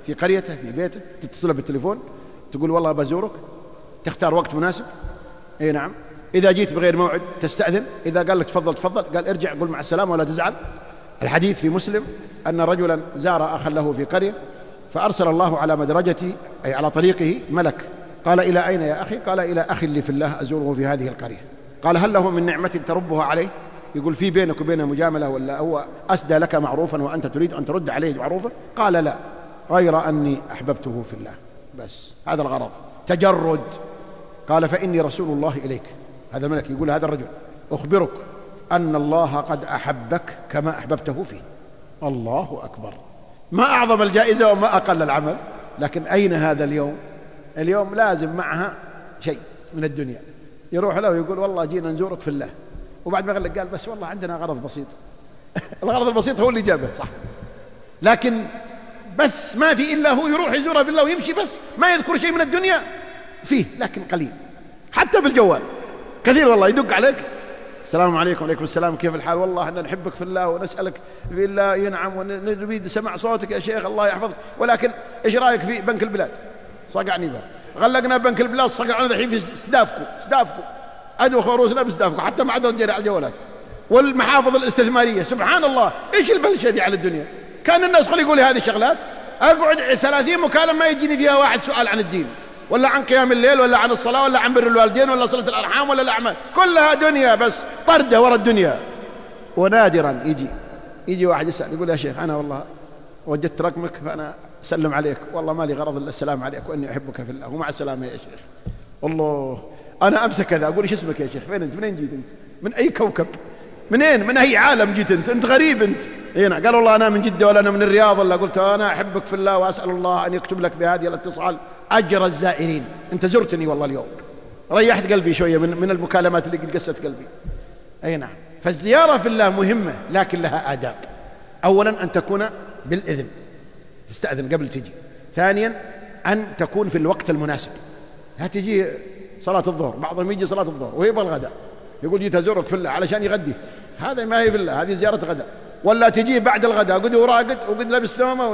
في قريته في بيته، تتصل بالتليفون تقول والله بزورك، تختار وقت مناسب. اي نعم. إذا جيت بغير موعد تستأذن، إذا قال لك تفضل قال ارجع قل مع السلامة ولا تزعل. الحديث في مسلم أن رجلا زار أخا له في قرية فأرسل الله على مدرجته أي على طريقه ملك، قال إلى أين يا أخي؟ قال إلى أخي لي في الله أزوره في هذه القرية. قال هل له من نعمة تربها عليه؟ يقول في بينك وبينه مجاملة ولا هو أسدى لك معروفا وأنت تريد أن ترد عليه معروفا؟ قال لا، غير أني أحببته في الله، بس هذا الغرض، تجرد. قال فإني رسول الله إليك. هذا ملك يقول هذا الرجل أخبرك أن الله قد أحبك كما أحببته فيه. الله أكبر، ما أعظم الجائزة وما أقل العمل. لكن أين هذا اليوم؟ اليوم لازم معها شيء من الدنيا، يروح له ويقول والله جينا نزورك في الله، وبعد ما قال بس والله عندنا غرض بسيط. الغرض البسيط هو اللي جابه صح، لكن بس ما في إلا هو، يروح يزوره بالله ويمشي، بس ما يذكر شيء من الدنيا فيه، لكن قليل. حتى بالجوال كثير والله يدق عليك السلام عليكم. وعليكم السلام، كيف الحال؟ والله احنا نحبك في الله ونسألك في الله. ينعم، ونريد سمع صوتك يا شيخ الله يحفظك، ولكن ايش رايك في بنك البلاد؟ صقعني بقى، غلقنا بنك البلاد، صقعنا الحين في سدافكو ادوخوا رؤوسنا بسدافكو، حتى ما عاد نجري على الجوالات. والمحافظ الاستثماريه سبحان الله، ايش البلشه دي على الدنيا؟ كان الناس خلي يقول هذه الشغلات، اقعد 30 مكالمه ما يجيني فيها واحد سؤال عن الدين، ولا عن قيام الليل، ولا عن الصلاة، ولا عن بر الوالدين، ولا صلة الأرحام، ولا الأعمال، كلها دنيا بس، طردة وراء الدنيا. ونادرا يجي واحد يسأل يقول يا شيخ أنا والله وجدت رقمك فأنا أسلم عليك، والله ما لي غرض إلا السلام عليك وإني أحبك في الله، ومع السلامة يا شيخ. الله، أنا أمسك كذا أقول إيش اسمك يا شيخ؟ فين أنت؟ منين جيت أنت؟ من أي كوكب؟ منين؟ من أي عالم جيت أنت غريب أنت. هنا قال والله أنا من جدة ولا أنا من الرياض، ولا قلت أنا أحبك في الله وأسأل الله أن يكتب لك بهذه الاتصال أجر الزائرين. أنت زرتني والله اليوم، ريحت قلبي شوية من المكالمات اللي قد قست قلبي. أي نعم. فالزيارة في الله مهمة، لكن لها آداب. أولا أن تكون بالإذن، تستأذن قبل تجي. ثانيا أن تكون في الوقت المناسب، لا تجي صلاة الظهر، بعضهم يجي صلاة الظهر ويبغى الغداء يقول جيت أزورك في الله علشان يغدي، هذا ما هي في الله، هذه زيارة غداء. ولا تجي بعد الغداء قد وراقد وقد لبس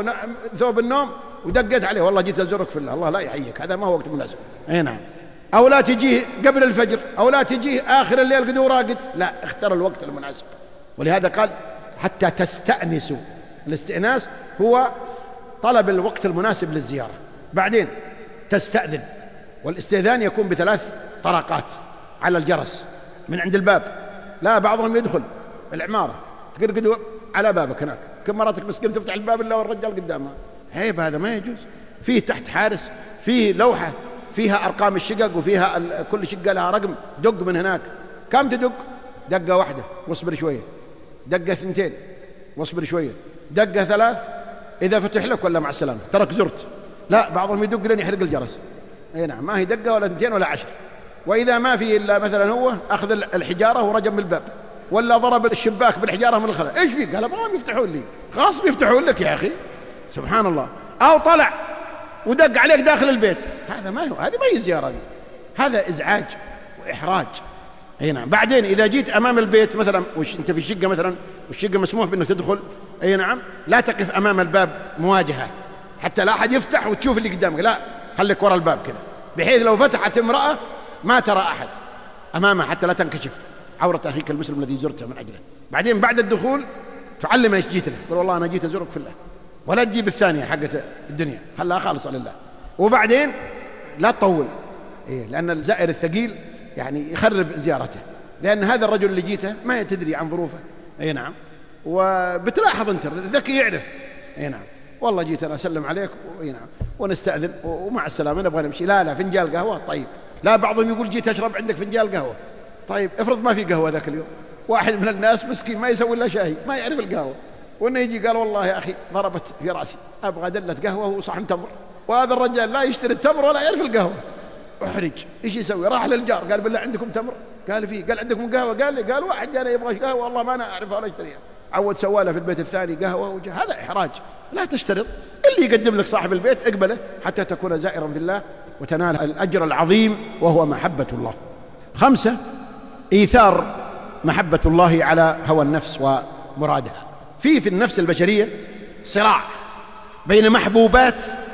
ثوب النوم ودقيت عليه والله جيت أزورك في الله، الله لا يحييك، هذا ما هو وقت مناسب. أي نعم. أو لا تجيه قبل الفجر، أو لا تجيه آخر الليل قد وراقد، لا، اختار الوقت المناسب. ولهذا قال حتى تستأنسوا. الاستئناس هو طلب الوقت المناسب للزيارة. بعدين تستأذن، والاستئذان يكون بثلاث طرقات على الجرس من عند الباب، لا بعضهم يدخل العمارة تقرقد على بابك هناك، كم مراتك مسكين تفتح الباب إلا والرجال قدامها، عيب، هذا ما يجوز. فيه تحت حارس، فيه لوحة فيها أرقام الشقق، وفيها كل شقة لها رقم، دق من هناك. كم تدق؟ دقة واحدة واصبر شوية، دقة 2 واصبر شوية، دقة 3 إذا فتح لك ولا مع السلامة ترك زرت. لا، بعضهم يدق لين يحرق الجرس. أي نعم، ما هي دقة ولا 2 ولا 10. وإذا ما في إلا مثلا هو أخذ الحجارة ورجم بالباب، ولا ضرب الشباك بالحجارة من الخلف، إيش فيك؟ قال ما يفتحون لي، غصب يفتحون لك يا أخي، سبحان الله. أو طلع ودق عليك داخل البيت، هذا ما هو، هذه ما هي الزيارة دي، هذا إزعاج وإحراج. أي نعم. بعدين إذا جيت أمام البيت مثلا، أنت في الشقة مثلا والشقة مسموح بأنك تدخل، أي نعم، لا تقف أمام الباب مواجهة حتى لا أحد يفتح وتشوف اللي قدامك، لا، خليك وراء الباب كذا، بحيث لو فتحت امرأة ما ترى أحد أمامها حتى لا تنكشف عورة أخيك المسلم الذي زرته من أجله. بعدين بعد الدخول تعلم ايش جيت له، قل والله أنا جيت أزورك في الله، ولا تجيب الثانية حقة الدنيا، خلها خالصة لله. وبعدين لا تطول، لأن الزائر الثقيل يعني يخرب زيارته، لأن هذا الرجل اللي جيته ما تدري عن ظروفه. أي نعم. وبتلاحظ أنت الذكي يعرف، أي نعم، والله جيت أنا أسلم عليك، أي نعم، ونستأذن ومع السلامة نبغى نمشي، لا فنجال قهوة، طيب. لا، بعضهم يقول جيت أشرب عندك فنجال قهوة، طيب افرض ما في قهوة ذاك اليوم، واحد من الناس مسكين ما يسوي إلا شاي، ما يعرف القهوة، وإنه يجي قال والله يا أخي ضربت في رأسي، أبغى دلة قهوة وصحن تمر، وهذا الرجال لا يشتري التمر ولا يعرف القهوة، أحرج. إيش يسوي؟ راح للجار قال بالله عندكم تمر؟ قال فيه. قال عندكم قهوة؟ قال لي. قال واحد جانا يبغى قهوة والله ما أنا أعرفها ولا أشتريها، عود سواله في البيت الثاني قهوة هذا إحراج. لا تشترط، اللي يقدم لك صاحب البيت اقبله حتى تكون زائرا في الله وتنال الأجر العظيم وهو محبة الله. 5 إيثار محبة الله على هوى النفس ومرادها. في النفس البشرية صراع بين محبوبات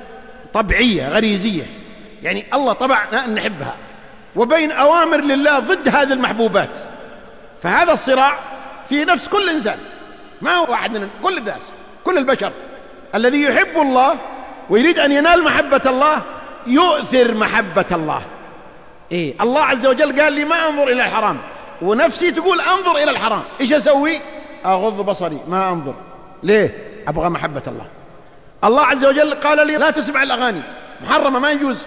طبيعية غريزية، يعني الله طبعنا أن نحبها، وبين أوامر لله ضد هذه المحبوبات. فهذا الصراع في نفس كل إنسان، ما هو واحد من كل الناس، كل البشر. الذي يحب الله ويريد أن ينال محبة الله يؤثر محبة الله. الله عز وجل قال لي ما أنظر إلى الحرام، ونفسي تقول أنظر إلى الحرام، إيش أسوي؟ أغض بصري ما أنظر. ليه؟ أبغى محبة الله. الله عز وجل قال لي لا تسمع الأغاني، محرمة ما يجوز،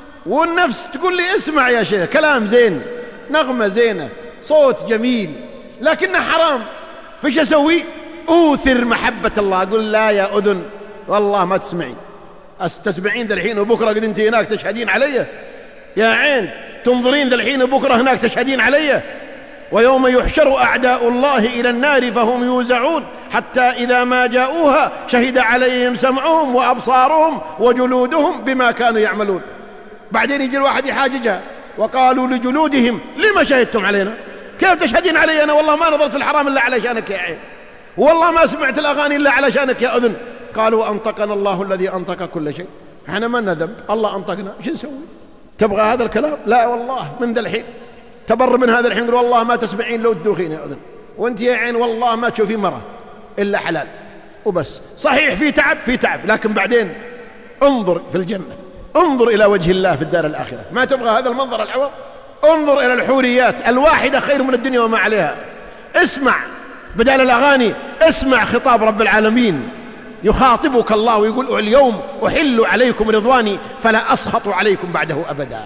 والنفس تقول لي اسمع يا شيخ، كلام زين، نغمة زينة، صوت جميل، لكنه حرام. فإيش أسوي؟ أوثر محبة الله، أقول لا يا أذن والله ما تسمعين، تسمعين ذا الحين وبكرة قد أنت هناك تشهدين علي، يا عين تنظرين ذا الحين وبكرة هناك تشهدين علي. ويوم يحشر أعداء الله إلى النار فهم يوزعون حتى إذا ما جاءوها شهد عليهم سمعهم وأبصارهم وجلودهم بما كانوا يعملون. بعدين يجي الواحد يحاججها، وقالوا لجلودهم لما شهدتم علينا؟ كيف تشهدين علي أنا؟ والله ما نظرت الحرام إلا علشانك يا عين، والله ما سمعت الأغاني إلا علشانك يا أذن. قالوا أنطقنا الله الذي أنطق كل شيء، احنا ما ذنب، الله أنطقنا، ايش نسوي؟ تبغى هذا الكلام؟ لا والله من ذا الحين تبر من هذا الحين، والله ما تسمعين لو تدوخين يا أذن، وانت يا عين والله ما تشوفين مرة إلا حلال وبس. صحيح في تعب، في تعب، لكن بعدين انظر في الجنة، انظر إلى وجه الله في الدار الآخرة. ما تبغى هذا المنظر العوض؟ انظر إلى الحوريات، الواحدة خير من الدنيا وما عليها. اسمع بدال الأغاني، اسمع خطاب رب العالمين، يخاطبك الله ويقول اليوم أحل عليكم رضواني فلا أسخط عليكم بعده أبدا.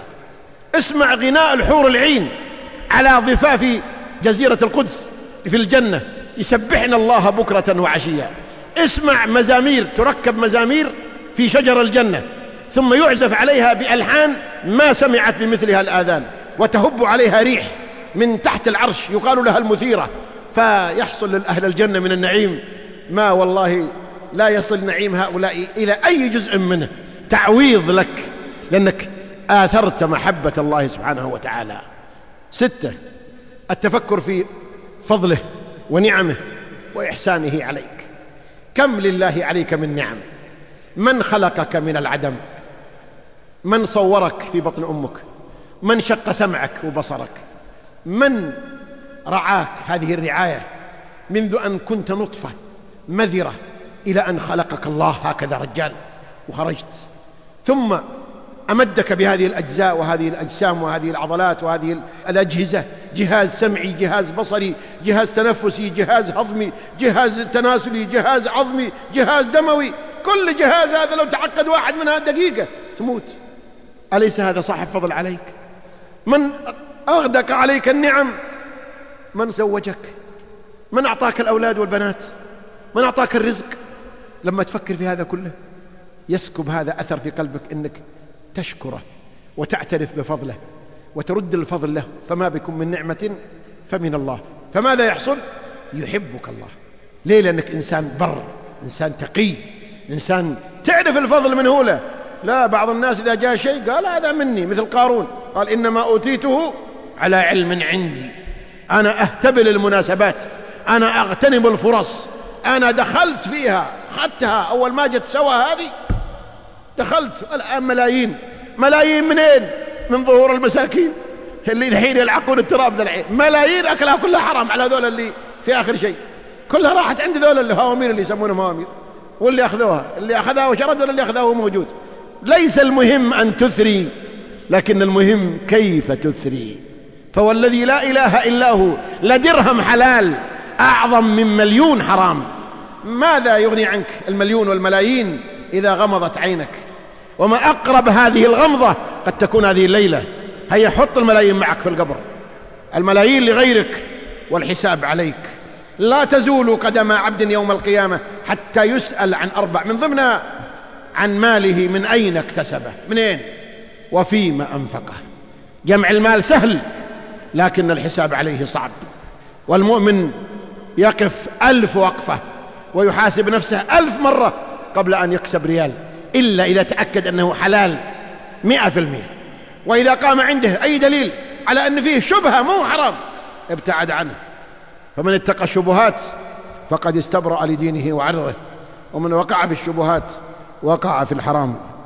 اسمع غناء الحور العين على ضفاف جزيرة القدس في الجنة يسبحن الله بكرة وعشيا. اسمع مزامير، تركب مزامير في شجر الجنة ثم يعزف عليها بألحان ما سمعت بمثلها الآذان، وتهب عليها ريح من تحت العرش يقال لها المثيرة، فيحصل لأهل الجنة من النعيم ما والله لا يصل نعيم هؤلاء إلى أي جزء منه. تعويض لك لأنك آثرت محبة الله سبحانه وتعالى. 6 التفكر في فضله ونعمه وإحسانه عليك. كم لله عليك من نعم؟ من خلقك من العدم؟ من صورك في بطن أمك؟ من شق سمعك وبصرك؟ من رعاك هذه الرعاية منذ أن كنت نطفة مذرة إلى أن خلقك الله هكذا رجال وخرجت، ثم أمدك بهذه الأجزاء وهذه الأجسام وهذه العضلات وهذه الأجهزة، جهاز سمعي، جهاز بصري، جهاز تنفسي، جهاز هضمي، جهاز تناسلي، جهاز عظمي، جهاز دموي. كل جهاز هذا لو تعقد واحد منها دقيقة تموت. أليس هذا صاحب فضل عليك؟ من أغدق عليك النعم؟ من زوجك؟ من أعطاك الأولاد والبنات؟ من أعطاك الرزق؟ لما تفكر في هذا كله يسكب هذا أثر في قلبك أنك تشكره وتعترف بفضله وترد الفضل له. فما بكم من نعمة فمن الله. فماذا يحصل؟ يحبك الله. ليه؟ لأنك إنسان بر، إنسان تقي، إنسان تعرف الفضل من هو له. لا، بعض الناس إذا جاء شيء قال هذا مني، مثل قارون قال إنما أوتيته على علم عندي، أنا أهتبل المناسبات، أنا أغتنم الفرص، أنا دخلت فيها، خدتها أول ما جت سوى هذه دخلت. الآن ملايين ملايين منين؟ من ظهور المساكين اللي الحين يلعقون التراب ذا العين، ملايين أكلها كلها حرام على ذول اللي في آخر شيء، كلها راحت عند ذول الهوامير اللي يسمونهم هوامير، واللي أخذوها، اللي أخذها وشرد ولا اللي أخذها هو موجود. ليس المهم أن تثري، لكن المهم كيف تثري. فوالذي لا إله إلا هو لدرهم حلال أعظم من مليون حرام. ماذا يغني عنك المليون والملايين إذا غمضت عينك؟ وما أقرب هذه الغمضة قد تكون هذه الليلة. هيا حط الملايين معك في القبر، الملايين لغيرك والحساب عليك. لا تزول قدم عبد يوم القيامة حتى يسأل عن 4، من ضمنها عن ماله من أين اكتسبه، منين وفيما أنفقه. جمع المال سهل لكن الحساب عليه صعب. والمؤمن يقف 1000 وقفة ويحاسب نفسه 1000 مرة قبل أن يكسب ريال، إلا إذا تأكد أنه حلال 100%. وإذا قام عنده أي دليل على أن فيه شبهة مو حرام ابتعد عنه. فمن اتقى الشبهات فقد استبرأ لدينه وعرضه، ومن وقع في الشبهات وقع في الحرام.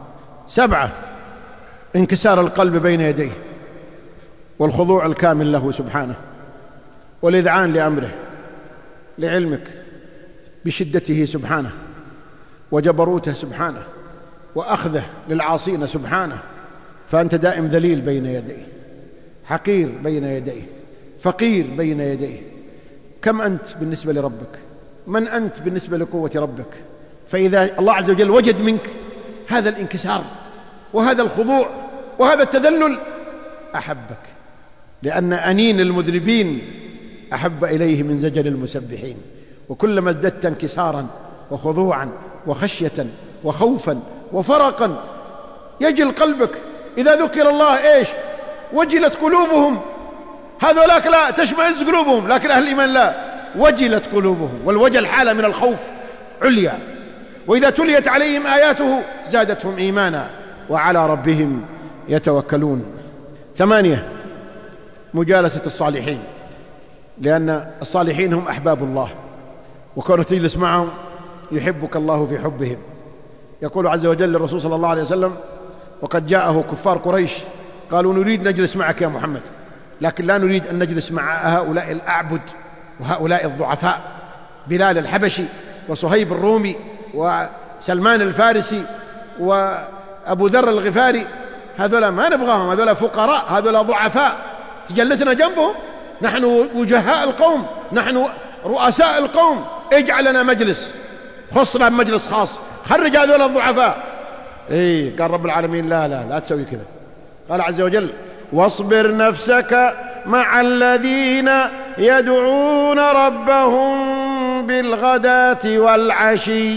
7 انكسار القلب بين يديه والخضوع الكامل له سبحانه والإذعان لأمره، لعلمك بشدته سبحانه وجبروته سبحانه وأخذه للعاصين سبحانه، فأنت دائم ذليل بين يديه، حقير بين يديه، فقير بين يديه. كم أنت بالنسبة لربك؟ من أنت بالنسبة لقوة ربك؟ فإذا الله عز وجل وجد منك هذا الانكسار وهذا الخضوع وهذا التذلل أحبك، لأن أنين المذنبين أحب إليه من زجل المسبحين. وكلما ازددت انكسارا وخضوعا وخشية وخوفا وفرقا يجل قلبك. إذا ذكر الله إيش؟ وجلت قلوبهم. هذولاك لا تشمئز قلوبهم، لكن أهل الإيمان لا، وجلت قلوبهم، والوجل حالة من الخوف عليا. وإذا تليت عليهم آياته زادتهم إيمانا وعلى ربهم يتوكلون. 8 مجالسة الصالحين، لأن الصالحين هم أحباب الله، وكونك تجلس معهم يحبك الله في حبهم. يقول عز وجل للرسول صلى الله عليه وسلم وقد جاءه كفار قريش قالوا نريد نجلس معك يا محمد، لكن لا نريد أن نجلس مع هؤلاء الأعبد وهؤلاء الضعفاء، بلال الحبشي وصهيب الرومي وسلمان الفارسي وأبو ذر الغفاري، هذولا ما نبغاهم، هذولا فقراء، هذولا ضعفاء، تجلسنا جنبهم؟ نحن وجهاء القوم، نحن رؤساء القوم، اجعل لنا مجلس، خصنا بمجلس خاص، خرج هذولا الضعفاء. قال رب العالمين لا تسوي كذا. قال عز وجل واصبر نفسك مع الذين يدعون ربهم بالغداة والعشي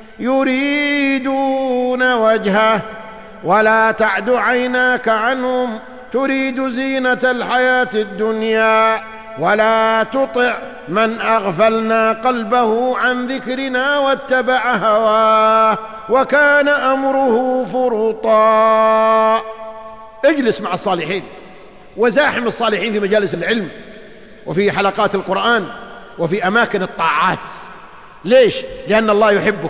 يريدون وجهه ولا تعد عيناك عنهم تريد زينة الحياة الدنيا ولا تطع من أغفلنا قلبه عن ذكرنا واتبع هواه وكان أمره فرطا. اجلس مع الصالحين وزاحم الصالحين في مجالس العلم وفي حلقات القرآن وفي أماكن الطاعات. ليش؟ لأن الله يحبك.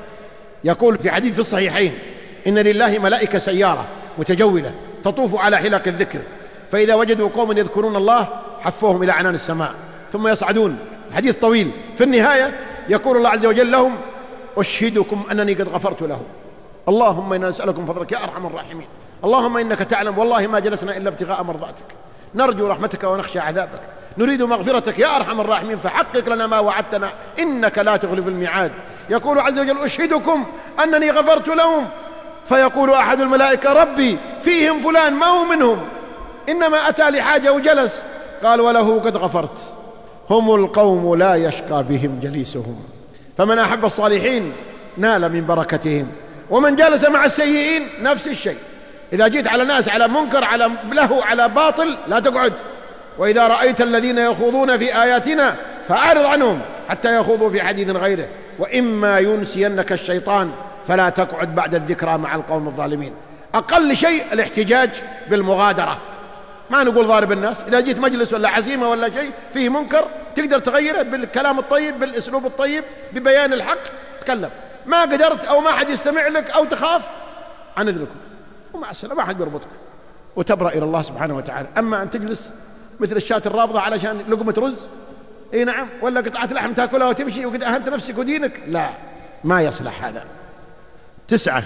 يقول في حديث في الصحيحين إن لله ملائكة سيارة متجولة تطوف على حلق الذكر، فإذا وجدوا قوما يذكرون الله حفوهم إلى عنان السماء ثم يصعدون. الحديث طويل. في النهاية يقول الله عز وجل لهم أشهدكم أنني قد غفرت له. اللهم إنا نسألكم فضلك يا أرحم الراحمين. اللهم إنك تعلم والله ما جلسنا إلا ابتغاء مرضاتك، نرجو رحمتك ونخشى عذابك، نريد مغفرتك يا أرحم الراحمين، فحقق لنا ما وعدتنا إنك لا تخلف الميعاد. يقول عز وجل أشهدكم أنني غفرت لهم، فيقول أحد الملائكة ربي فيهم فلان ما هو منهم، إنما أتى لحاجة وجلس. قال وله قد غفرت. هم القوم لا يشقى بهم جليسهم. فمن أحب الصالحين نال من بركتهم، ومن جلس مع السيئين نفس الشيء. إذا جيت على ناس على منكر على له على باطل لا تقعد. وإذا رأيت الذين يخوضون في آياتنا فأعرض عنهم حتى يخوضوا في حديث غيره، وإما ينسينك الشيطان فلا تقعد بعد الذكرى مع القوم الظالمين. أقل شيء الاحتجاج بالمغادرة، ما نقول ضارب الناس. إذا جيت مجلس ولا عزيمة ولا شيء فيه منكر تقدر تغيره بالكلام الطيب بالأسلوب الطيب ببيان الحق، تكلم. ما قدرت أو ما حد يستمع لك أو تخاف عن إذنكم ومع السلامة، ما حد يربطك وتبرأ إلى الله سبحانه وتعالى. أما أن تجلس مثل الشاة الرابضة علشان لقمة رز نعم، ولا قطعة لحم تأكلها وتمشي وقد أهنت نفسك ودينك، لا، ما يصلح هذا. 9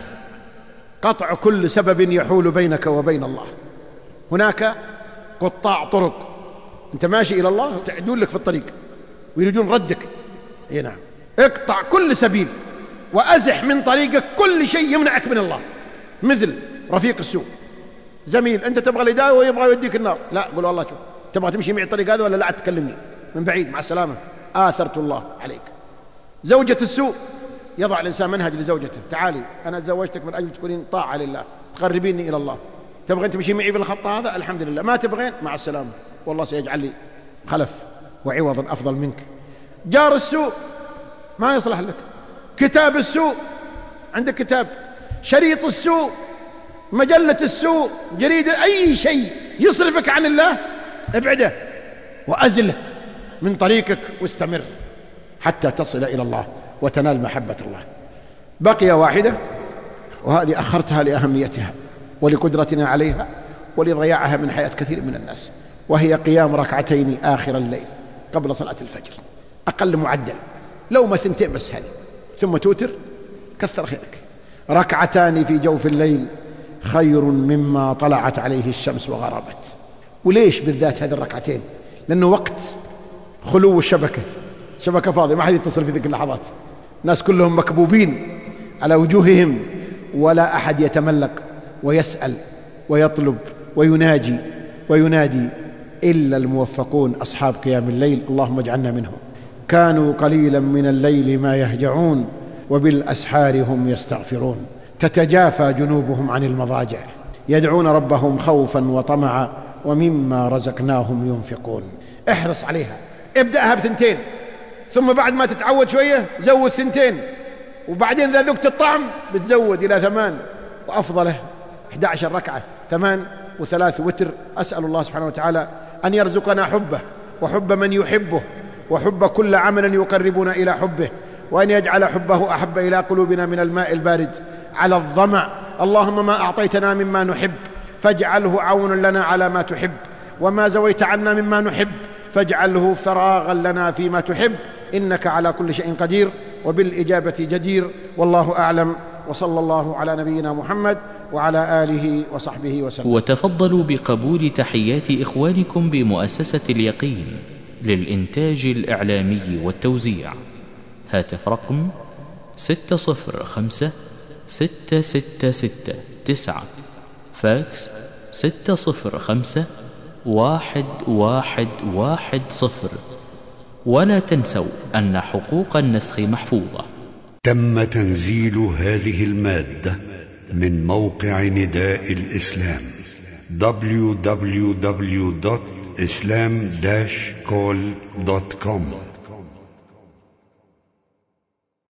قطع كل سبب يحول بينك وبين الله. هناك قطاع طرق، أنت ماشي إلى الله تعدون لك في الطريق ويريدون ردك، نعم، اقطع كل سبيل وأزح من طريقك كل شيء يمنعك من الله. مثل رفيق السوء، زميل أنت تبغى الهداية ويبغى يوديك النار، لا قول والله شوف تبغى تمشي معي الطريق هذا ولا لا تكلمني من بعيد مع السلامة، آثرت الله عليك. زوجة السوء، يضع الإنسان منهج لزوجته، تعالي أنا تزوجتك من أجل تكونين طاعة لله تقربيني إلى الله، تبغين تمشي معي في الخط هذا الحمد لله، ما تبغين مع السلامة والله سيجعل لي خلف وعوضا أفضل منك. جار السوء ما يصلح لك، كتاب السوء عندك كتاب، شريط السوء، مجلة السوء، جريدة، أي شيء يصرفك عن الله ابعده وأزله من طريقك واستمر حتى تصل إلى الله وتنال محبة الله. بقي واحدة وهذه أخرتها لأهميتها ولقدرتنا عليها ولضياعها من حياة كثير من الناس، وهي قيام ركعتين آخر الليل قبل صلاة الفجر، أقل معدل، لو ما 2 بس هذه، ثم توتر، كثر خيرك. ركعتان في جوف الليل خير مما طلعت عليه الشمس وغربت. وليش بالذات هذه الركعتين؟ لأنه وقت خلو الشبكة، شبكة فاضية، ما حد يتصل في ذيك اللحظات، الناس كلهم مكبوبين على وجوههم، ولا أحد يتملق ويسأل ويطلب وينادي إلا الموفقون أصحاب قيام الليل، اللهم اجعلنا منهم. كانوا قليلا من الليل ما يهجعون وبالأسحار هم يستغفرون، تتجافى جنوبهم عن المضاجع يدعون ربهم خوفا وطمعا ومما رزقناهم ينفقون. احرص عليها، ابدأها ب2، ثم بعد ما تتعود شوية زود 2، وبعدين إذا ذقت الطعم بتزود إلى 8، وأفضله 11 ركعة، 8 و3 وتر. أسأل الله سبحانه وتعالى أن يرزقنا حبه وحب من يحبه وحب كل عمل يقربنا إلى حبه، وأن يجعل حبه أحب إلى قلوبنا من الماء البارد على الظمأ. اللهم ما أعطيتنا مما نحب فاجعله عونا لنا على ما تحب، وما زويت عنا مما نحب فاجعله فراغا لنا فيما تحب، إنك على كل شيء قدير وبالإجابة جدير. والله أعلم، وصلى الله على نبينا محمد وعلى آله وصحبه وسلم. وتفضلوا بقبول تحيات إخوانكم بمؤسسة اليقين للإنتاج الإعلامي والتوزيع. هاتف رقم 605 666 9، فاكس 605 1110. ولا تنسوا أن حقوق النسخ محفوظة. تم تنزيل هذه المادة من موقع نداء الإسلام www.islam-call.com